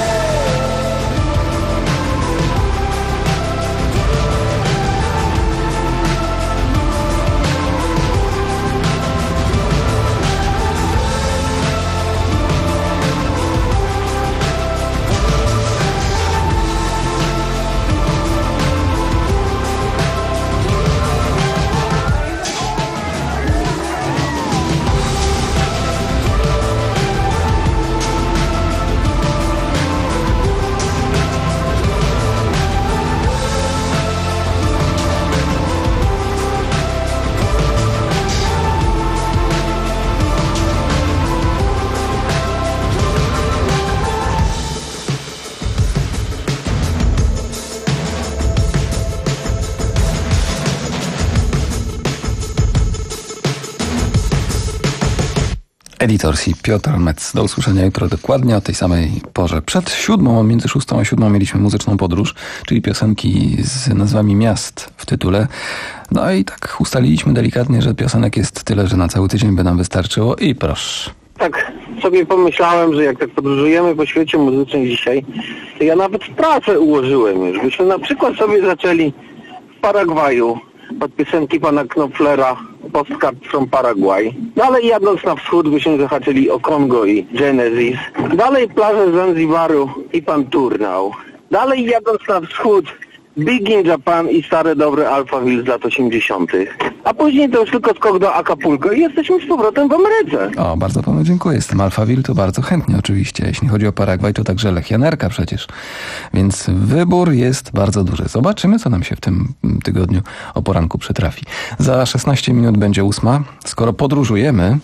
Editor C. Piotr Metz. Do usłyszenia jutro dokładnie o tej samej porze. Przed siódmą, między szóstą a siódmą mieliśmy muzyczną podróż, czyli piosenki z nazwami miast w tytule. No i tak ustaliliśmy delikatnie, że piosenek jest tyle, że na cały tydzień by nam wystarczyło i proszę. Tak sobie pomyślałem, że jak tak podróżujemy po świecie muzycznym dzisiaj, to ja nawet pracę ułożyłem już. Byśmy na przykład sobie zaczęli w Paragwaju od piosenki pana Knopflera Postcard from Paraguay. Dalej jadąc na wschód byśmy zahaczyli o Kongo i Genesis. Dalej plaże Zanzibaru i pan Turnał. Dalej jadąc na wschód Big in Japan i stare dobre Alphaville z lat osiemdziesiątych. A później to już tylko skok do Acapulco i jesteśmy z powrotem w Ameryce. O, bardzo panu dziękuję. Z tym Alphaville to bardzo chętnie oczywiście. Jeśli chodzi o Paragwaj, to także Lechianerka przecież. Więc wybór jest bardzo duży. Zobaczymy, co nam się w tym tygodniu o poranku przytrafi. Za szesnaście minut będzie ósma. Skoro podróżujemy...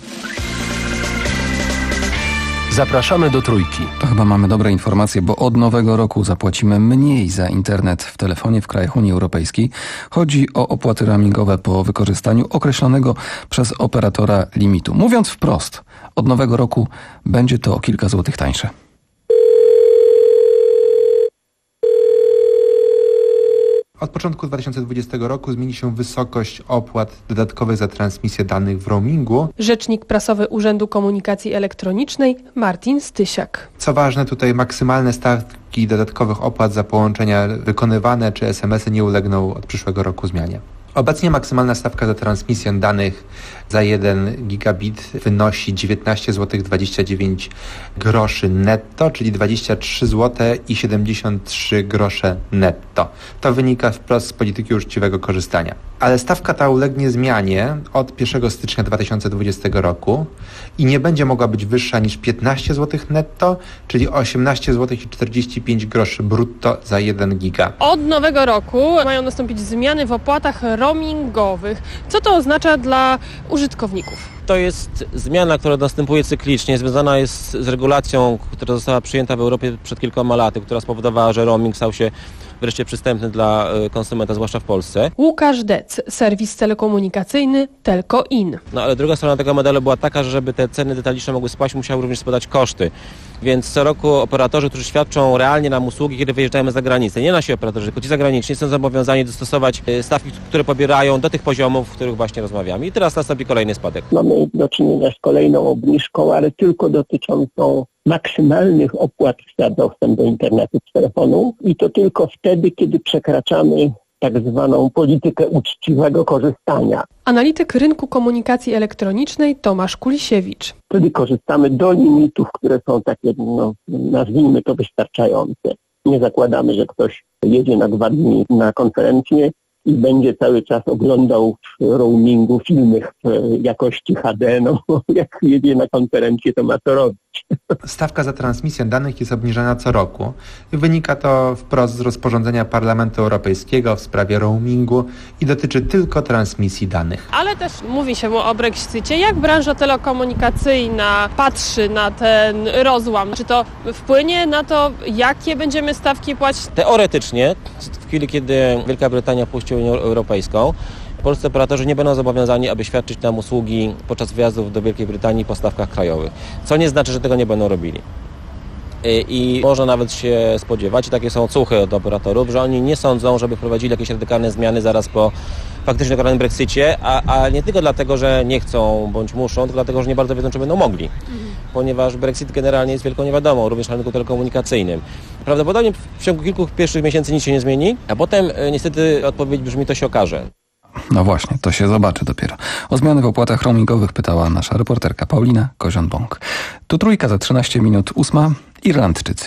Zapraszamy do Trójki. To chyba mamy dobre informacje, bo od nowego roku zapłacimy mniej za internet w telefonie w krajach Unii Europejskiej. Chodzi o opłaty roamingowe po wykorzystaniu określonego przez operatora limitu. Mówiąc wprost, od nowego roku będzie to o kilka złotych tańsze. Od początku dwa tysiące dwudziestego roku zmieni się wysokość opłat dodatkowych za transmisję danych w roamingu. Rzecznik prasowy Urzędu Komunikacji Elektronicznej Martin Stysiak. Co ważne, tutaj maksymalne stawki dodatkowych opłat za połączenia wykonywane czy es em esy nie ulegną od przyszłego roku zmianie. Obecnie maksymalna stawka za transmisję danych za jeden gigabit wynosi dziewiętnaście złotych dwadzieścia dziewięć groszy netto, czyli dwadzieścia trzy złote i siedemdziesiąt trzy grosze netto. To wynika wprost z polityki uczciwego korzystania. Ale stawka ta ulegnie zmianie od pierwszego stycznia dwa tysiące dwudziestego roku i nie będzie mogła być wyższa niż piętnaście złotych netto, czyli osiemnaście złotych i czterdzieści pięć groszy brutto za jeden giga. Od nowego roku mają nastąpić zmiany w opłatach roamingowych. Co to oznacza dla użytkowników? To jest zmiana, która następuje cyklicznie, związana jest z regulacją, która została przyjęta w Europie przed kilkoma laty, która spowodowała, że roaming stał się wreszcie przystępny dla konsumenta, zwłaszcza w Polsce. Łukasz Dec, serwis telekomunikacyjny Telco In. No ale druga strona tego modelu była taka, że żeby te ceny detaliczne mogły spaść, musiały również spadać koszty. Więc co roku operatorzy, którzy świadczą realnie nam usługi, kiedy wyjeżdżamy za granicę, nie nasi operatorzy, tylko ci zagraniczni, są zobowiązani dostosować stawki, które pobierają, do tych poziomów, w których właśnie rozmawiamy. I teraz nastąpi kolejny spadek. Mamy do czynienia z kolejną obniżką, ale tylko dotyczącą maksymalnych opłat za dostęp do internetu z telefonu i to tylko wtedy, kiedy przekraczamy tak zwaną politykę uczciwego korzystania. Analityk rynku komunikacji elektronicznej Tomasz Kulisiewicz. Wtedy korzystamy do limitów, które są takie, no, nazwijmy to, wystarczające. Nie zakładamy, że ktoś jedzie na dwa dni na konferencję i będzie cały czas oglądał w roamingu filmy w jakości H D. No, jak jedzie na konferencję, to ma to robić. Stawka za transmisję danych jest obniżana co roku. Wynika to wprost z rozporządzenia Parlamentu Europejskiego w sprawie roamingu i dotyczy tylko transmisji danych. Ale też mówi się o Brexicie. Jak branża telekomunikacyjna patrzy na ten rozłam? Czy to wpłynie na to, jakie będziemy stawki płacić? Teoretycznie, w chwili, kiedy Wielka Brytania puści Unię Europejską, polscy operatorzy nie będą zobowiązani, aby świadczyć nam usługi podczas wyjazdów do Wielkiej Brytanii po stawkach krajowych. Co nie znaczy, że tego nie będą robili. I można nawet się spodziewać, i takie są odsłuchy od operatorów, że oni nie sądzą, żeby wprowadzili jakieś radykalne zmiany zaraz po faktycznie dokonanym Brexicie, a, a nie tylko dlatego, że nie chcą bądź muszą, tylko dlatego, że nie bardzo wiedzą, czy będą mogli. Mhm. Ponieważ Brexit generalnie jest wielką niewiadomą, również na rynku telekomunikacyjnym. Prawdopodobnie w ciągu kilku pierwszych miesięcy nic się nie zmieni, a potem niestety odpowiedź brzmi, to się okaże. No właśnie, to się zobaczy dopiero. O zmiany w opłatach roamingowych pytała nasza reporterka Paulina Kozion-Bąk. Tu trójka za trzynaście minut, ósma, Irlandczycy.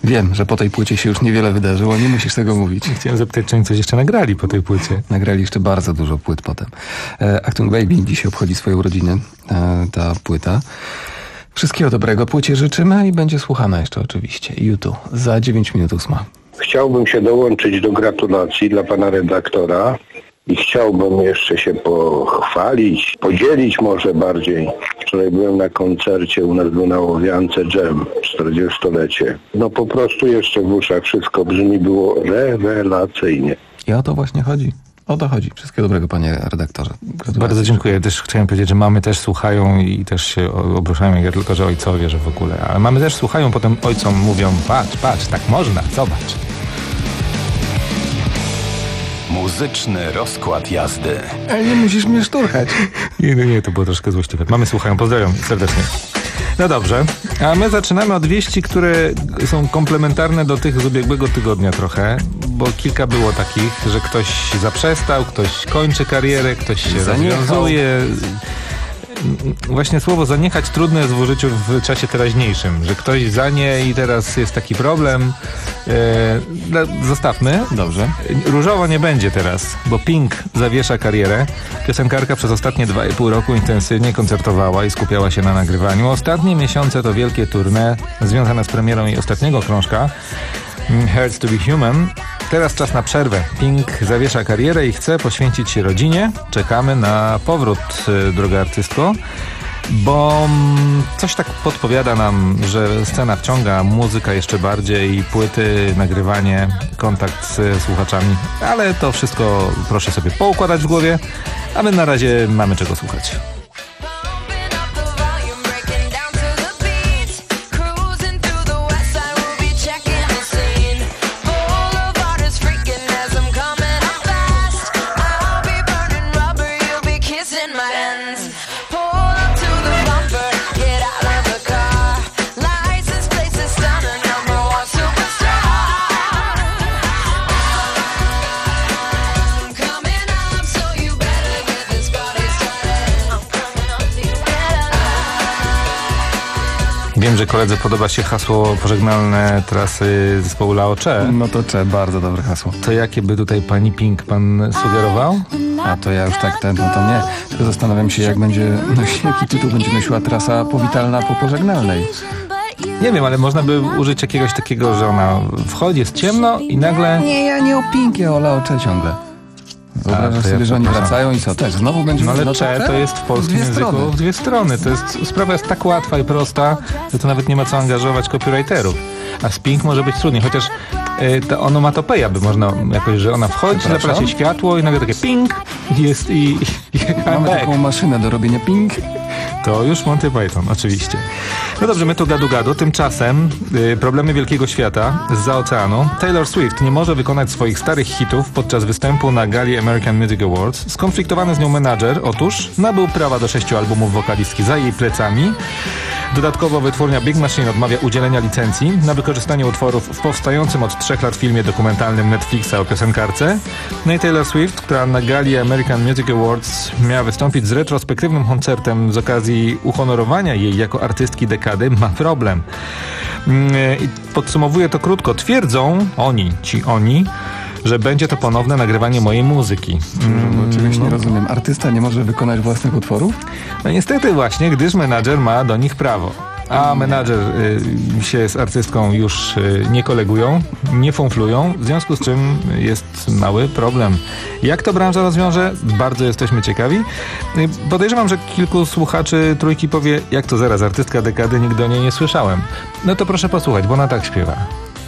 Wiem, że po tej płycie się już niewiele wydarzyło, nie musisz tego mówić. Chciałem zapytać, czy oni coś jeszcze nagrali po tej płycie. Nagrali jeszcze bardzo dużo płyt potem. E, Achtung Baby dzisiaj obchodzi swoje urodziny, e, ta płyta. Wszystkiego dobrego płycie życzymy i będzie słuchana jeszcze oczywiście. YouTube za dziewięć minut ósma. Chciałbym się dołączyć do gratulacji dla pana redaktora i chciałbym jeszcze się pochwalić, podzielić może bardziej. Wczoraj byłem na koncercie, u nas był na Łowiance Jam, czterdziestolecie. No po prostu jeszcze w uszach wszystko brzmi, było rewelacyjnie. I o to właśnie chodzi. O to chodzi. Wszystkiego dobrego, panie redaktorze. Gratulacje. Bardzo dziękuję. Też chciałem powiedzieć, że mamy też słuchają i też się obruszają, jak tylko, że ojcowie, że w ogóle. Ale mamy też słuchają, potem ojcom mówią, patrz, patrz, tak można, zobacz. Muzyczny rozkład jazdy. Ale nie musisz mnie szturchać. Nie, nie, nie, to było troszkę złośliwe. Mamy słuchają, pozdrawiam serdecznie. No dobrze, a my zaczynamy od wieści, które są komplementarne do tych z ubiegłego tygodnia trochę, bo kilka było takich, że ktoś zaprzestał, ktoś kończy karierę, ktoś się zawiązuje. Właśnie słowo zaniechać trudne jest w użyciu w czasie teraźniejszym, że ktoś za nie i teraz jest taki problem. E, zostawmy. Dobrze. Różowo nie będzie teraz, bo Pink zawiesza karierę. Piosenkarka przez ostatnie dwa i pół roku intensywnie koncertowała i skupiała się na nagrywaniu. Ostatnie miesiące to wielkie tournée związane z premierą jej ostatniego krążka Hurts to be Human. Teraz czas na przerwę. Pink zawiesza karierę i chce poświęcić się rodzinie. Czekamy na powrót, droga artystko, bo coś tak podpowiada nam, że scena wciąga, muzyka jeszcze bardziej, płyty, nagrywanie, kontakt z słuchaczami. Ale to wszystko proszę sobie poukładać w głowie, a my na razie mamy czego słuchać. Wiem, że koledze podoba się hasło pożegnalne trasy zespołu Lao Che. No to Che, bardzo dobre hasło. To jakie by tutaj pani Pink pan sugerował? A to ja już tak, ten, no to nie. Tylko zastanawiam się, jak będzie, no, jaki tytuł będzie nosiła trasa powitalna po pożegnalnej. Nie wiem, ale można by użyć jakiegoś takiego, że ona wchodzi, jest ciemno i nagle... Nie, ja nie o Pink, ja o Lao Che ciągle. Wyobrażasz sobie, ja że oni wracają i co? Też znowu będzie... No ale no Che to jest w polskim języku strony. w dwie strony. To jest, sprawa jest tak łatwa i prosta, że to nawet nie ma co angażować copywriterów. A z Pink może być trudniej, chociaż y, ta onomatopeja by można jakoś, że ona wchodzi, zapala się światło i nagle takie ping jest i... i Mamy back. Taką maszynę do robienia ping. To już Monty Python, oczywiście. No dobrze, my tu gadu gadu. Tymczasem y, problemy wielkiego świata zza oceanu. Taylor Swift nie może wykonać swoich starych hitów podczas występu na gali American Music Awards. Skonfliktowany z nią menadżer, otóż, nabył prawa do sześciu albumów wokalistki za jej plecami. Dodatkowo wytwórnia Big Machine odmawia udzielenia licencji na wykorzystanie utworów w powstającym od trzech lat filmie dokumentalnym Netflixa o piosenkarce. No i Taylor Swift, która na gali American Music Awards miała wystąpić z retrospektywnym koncertem z okazji uhonorowania jej jako artystki dekady, ma problem. I podsumowuję to krótko. Twierdzą oni, ci oni, że będzie to ponowne nagrywanie mojej muzyki. Mm, czegoś nie rozumiem. Artysta nie może wykonać własnych utworów? No niestety właśnie, gdyż menadżer ma do nich prawo. A menadżer y, się z artystką już y, nie kolegują, nie fumflują, w związku z czym jest mały problem. Jak to branża rozwiąże? Bardzo jesteśmy ciekawi. Y, podejrzewam, że kilku słuchaczy Trójki powie, jak to zaraz, artystka dekady, nigdy o niej nie słyszałem. No to proszę posłuchać, bo ona tak śpiewa.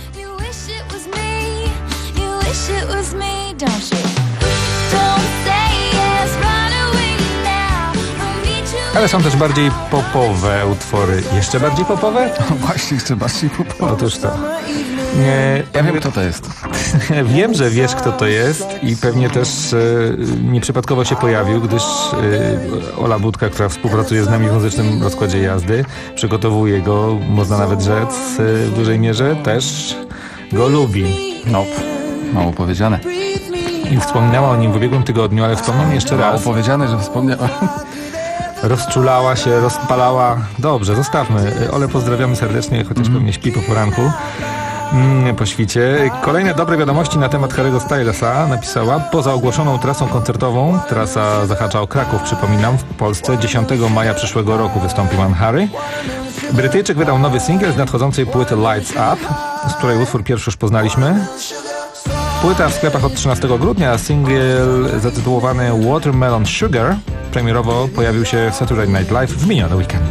Ale są też bardziej popowe utwory. Jeszcze bardziej popowe? No właśnie, jeszcze bardziej popowe. Otóż to. Nie, ja wiem, kto to jest. Wiem, że wiesz, kto to jest i pewnie też e, nieprzypadkowo się pojawił, gdyż e, Ola Budka, która współpracuje z nami w muzycznym rozkładzie jazdy, przygotowuje go, można nawet rzec, e, w dużej mierze też go lubi. No, mało powiedziane. I wspomniała o nim w ubiegłym tygodniu, ale wspomnę jeszcze raz. Mało powiedziane, że wspomniała. Rozczulała się, rozpalała. Dobrze, zostawmy. Ole pozdrawiamy serdecznie, chociaż pewnie śpi po poranku. Mm, po świcie. Kolejne dobre wiadomości na temat Harry'ego Stylesa napisała. Poza ogłoszoną trasą koncertową, trasa zahacza o Kraków, przypominam, w Polsce dziesiątego maja przyszłego roku wystąpił Pan Harry. Brytyjczyk wydał nowy singiel z nadchodzącej płyty Lights Up, z której utwór pierwszy już poznaliśmy. Płyta w sklepach od trzynastego grudnia, a singiel zatytułowany Watermelon Sugar premierowo pojawił się w Saturday Night Live w miniony weekend.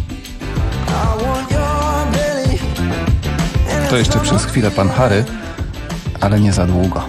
To jeszcze przez chwilę Pan Harry, ale nie za długo.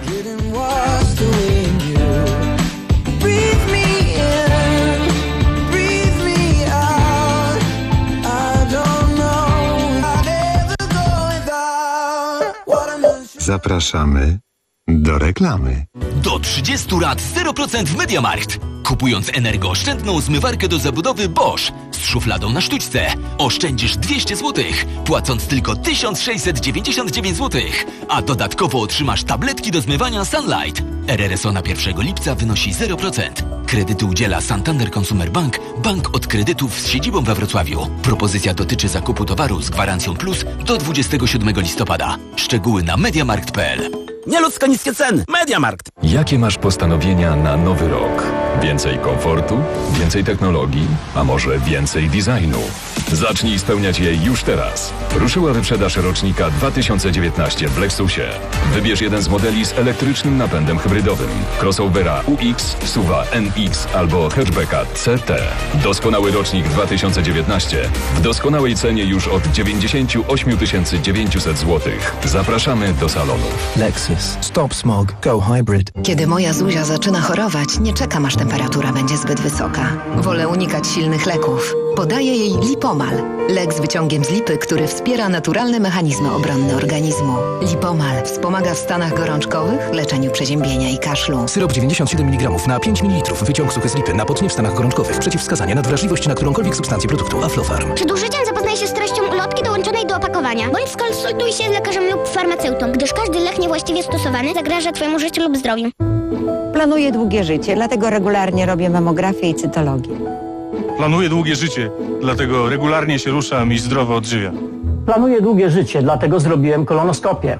Zapraszamy do reklamy. Do trzydziestu lat zero procent w MediaMarkt. Kupując energooszczędną zmywarkę do zabudowy Bosch z szufladą na sztućce oszczędzisz dwieście złotych, płacąc tylko tysiąc sześćset dziewięćdziesiąt dziewięć złotych. A dodatkowo otrzymasz tabletki do zmywania Sunlight. R R S O na pierwszego lipca wynosi zero procent. Kredyty udziela Santander Consumer Bank, bank od kredytów z siedzibą we Wrocławiu. Propozycja dotyczy zakupu towaru z gwarancją plus do dwudziestego siódmego listopada. Szczegóły na mediamarkt kropka p l. Nieludzko niskie ceny. MediaMarkt. Jakie masz postanowienia na nowy rok? Więcej komfortu? Więcej technologii? A może więcej designu? Zacznij spełniać je już teraz. Ruszyła wyprzedaż rocznika dwa tysiące dziewiętnaście w Lexusie. Wybierz jeden z modeli z elektrycznym napędem hybrydowym. Crossovera U X, SUVa N X albo hatchbacka C T. Doskonały rocznik dwa tysiące dziewiętnaście w doskonałej cenie już od dziewięćdziesiąt osiem tysięcy dziewięćset złotych. Zapraszamy do salonu. Lexus. Stop smog. Go hybrid. Kiedy moja Zuzia zaczyna chorować, nie czekam, aż temperatura będzie zbyt wysoka. Wolę unikać silnych leków. Podaję jej Lipomal. Lek z wyciągiem z lipy, który wspiera naturalne mechanizmy obronne organizmu. Lipomal wspomaga w stanach gorączkowych, leczeniu przeziębienia i kaszlu. Syrop dziewięćdziesiąt siedem miligramów na pięć mililitrów. Wyciąg suchy z lipy na potnie w stanach gorączkowych. Przeciwwskazania na wrażliwość na którąkolwiek substancję produktu. Aflofarm. Przed użyciem zapoznaj się z treścią ulotki dołączonej do opakowania, bądź skonsultuj się z lekarzem lub farmaceutą, gdyż każdy lek niewłaściwie stosowany zagraża Twojemu życiu lub zdrowiu. Planuję długie życie, dlatego regularnie robię mamografię i cytologię. Planuję długie życie, dlatego regularnie się ruszam i zdrowo odżywiam. Planuję długie życie, dlatego zrobiłem kolonoskopię.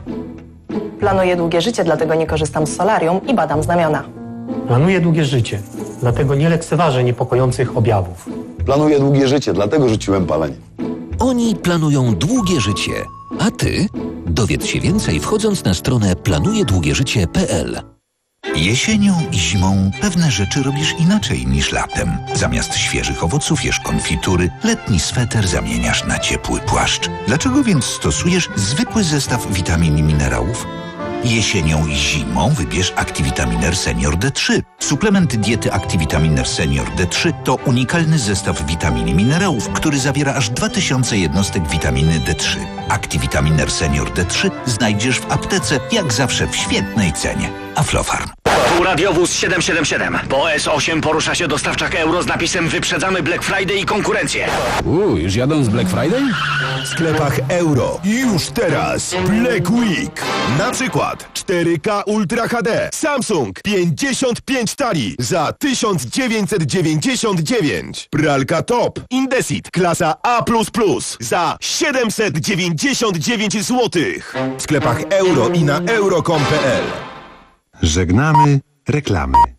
Planuję długie życie, dlatego nie korzystam z solarium i badam znamiona. Planuję długie życie, dlatego nie lekceważę niepokojących objawów. Planuję długie życie, dlatego rzuciłem palenie. Oni planują długie życie, a ty dowiedz się więcej wchodząc na stronę planuję długie życie kropka p l. Jesienią i zimą pewne rzeczy robisz inaczej niż latem. Zamiast świeżych owoców jesz konfitury, letni sweter zamieniasz na ciepły płaszcz. Dlaczego więc stosujesz zwykły zestaw witamin i minerałów? Jesienią i zimą wybierz Activitaminer Senior D trzy. Suplement diety Activitaminer Senior D trzy to unikalny zestaw witamin i minerałów, który zawiera aż dwa tysiące jednostek witaminy D trzy. Activitaminer Senior D trzy znajdziesz w aptece, jak zawsze w świetnej cenie. Aflofarm. Tu radiowóz siedem siedem siedem. Po S osiem porusza się dostawczak euro z napisem wyprzedzamy Black Friday i konkurencję. Uuu, już jadą z Black Friday? W sklepach euro. Już teraz Black Week. Na przykład cztery K Ultra H D Samsung pięćdziesiąt pięć tali za tysiąc dziewięćset dziewięćdziesiąt dziewięć. Pralka Top Indesit klasa A plus plus za siedemset dziewięćdziesiąt dziewięć złotych. W sklepach euro i na euro kropka com kropka p l. Żegnamy reklamy.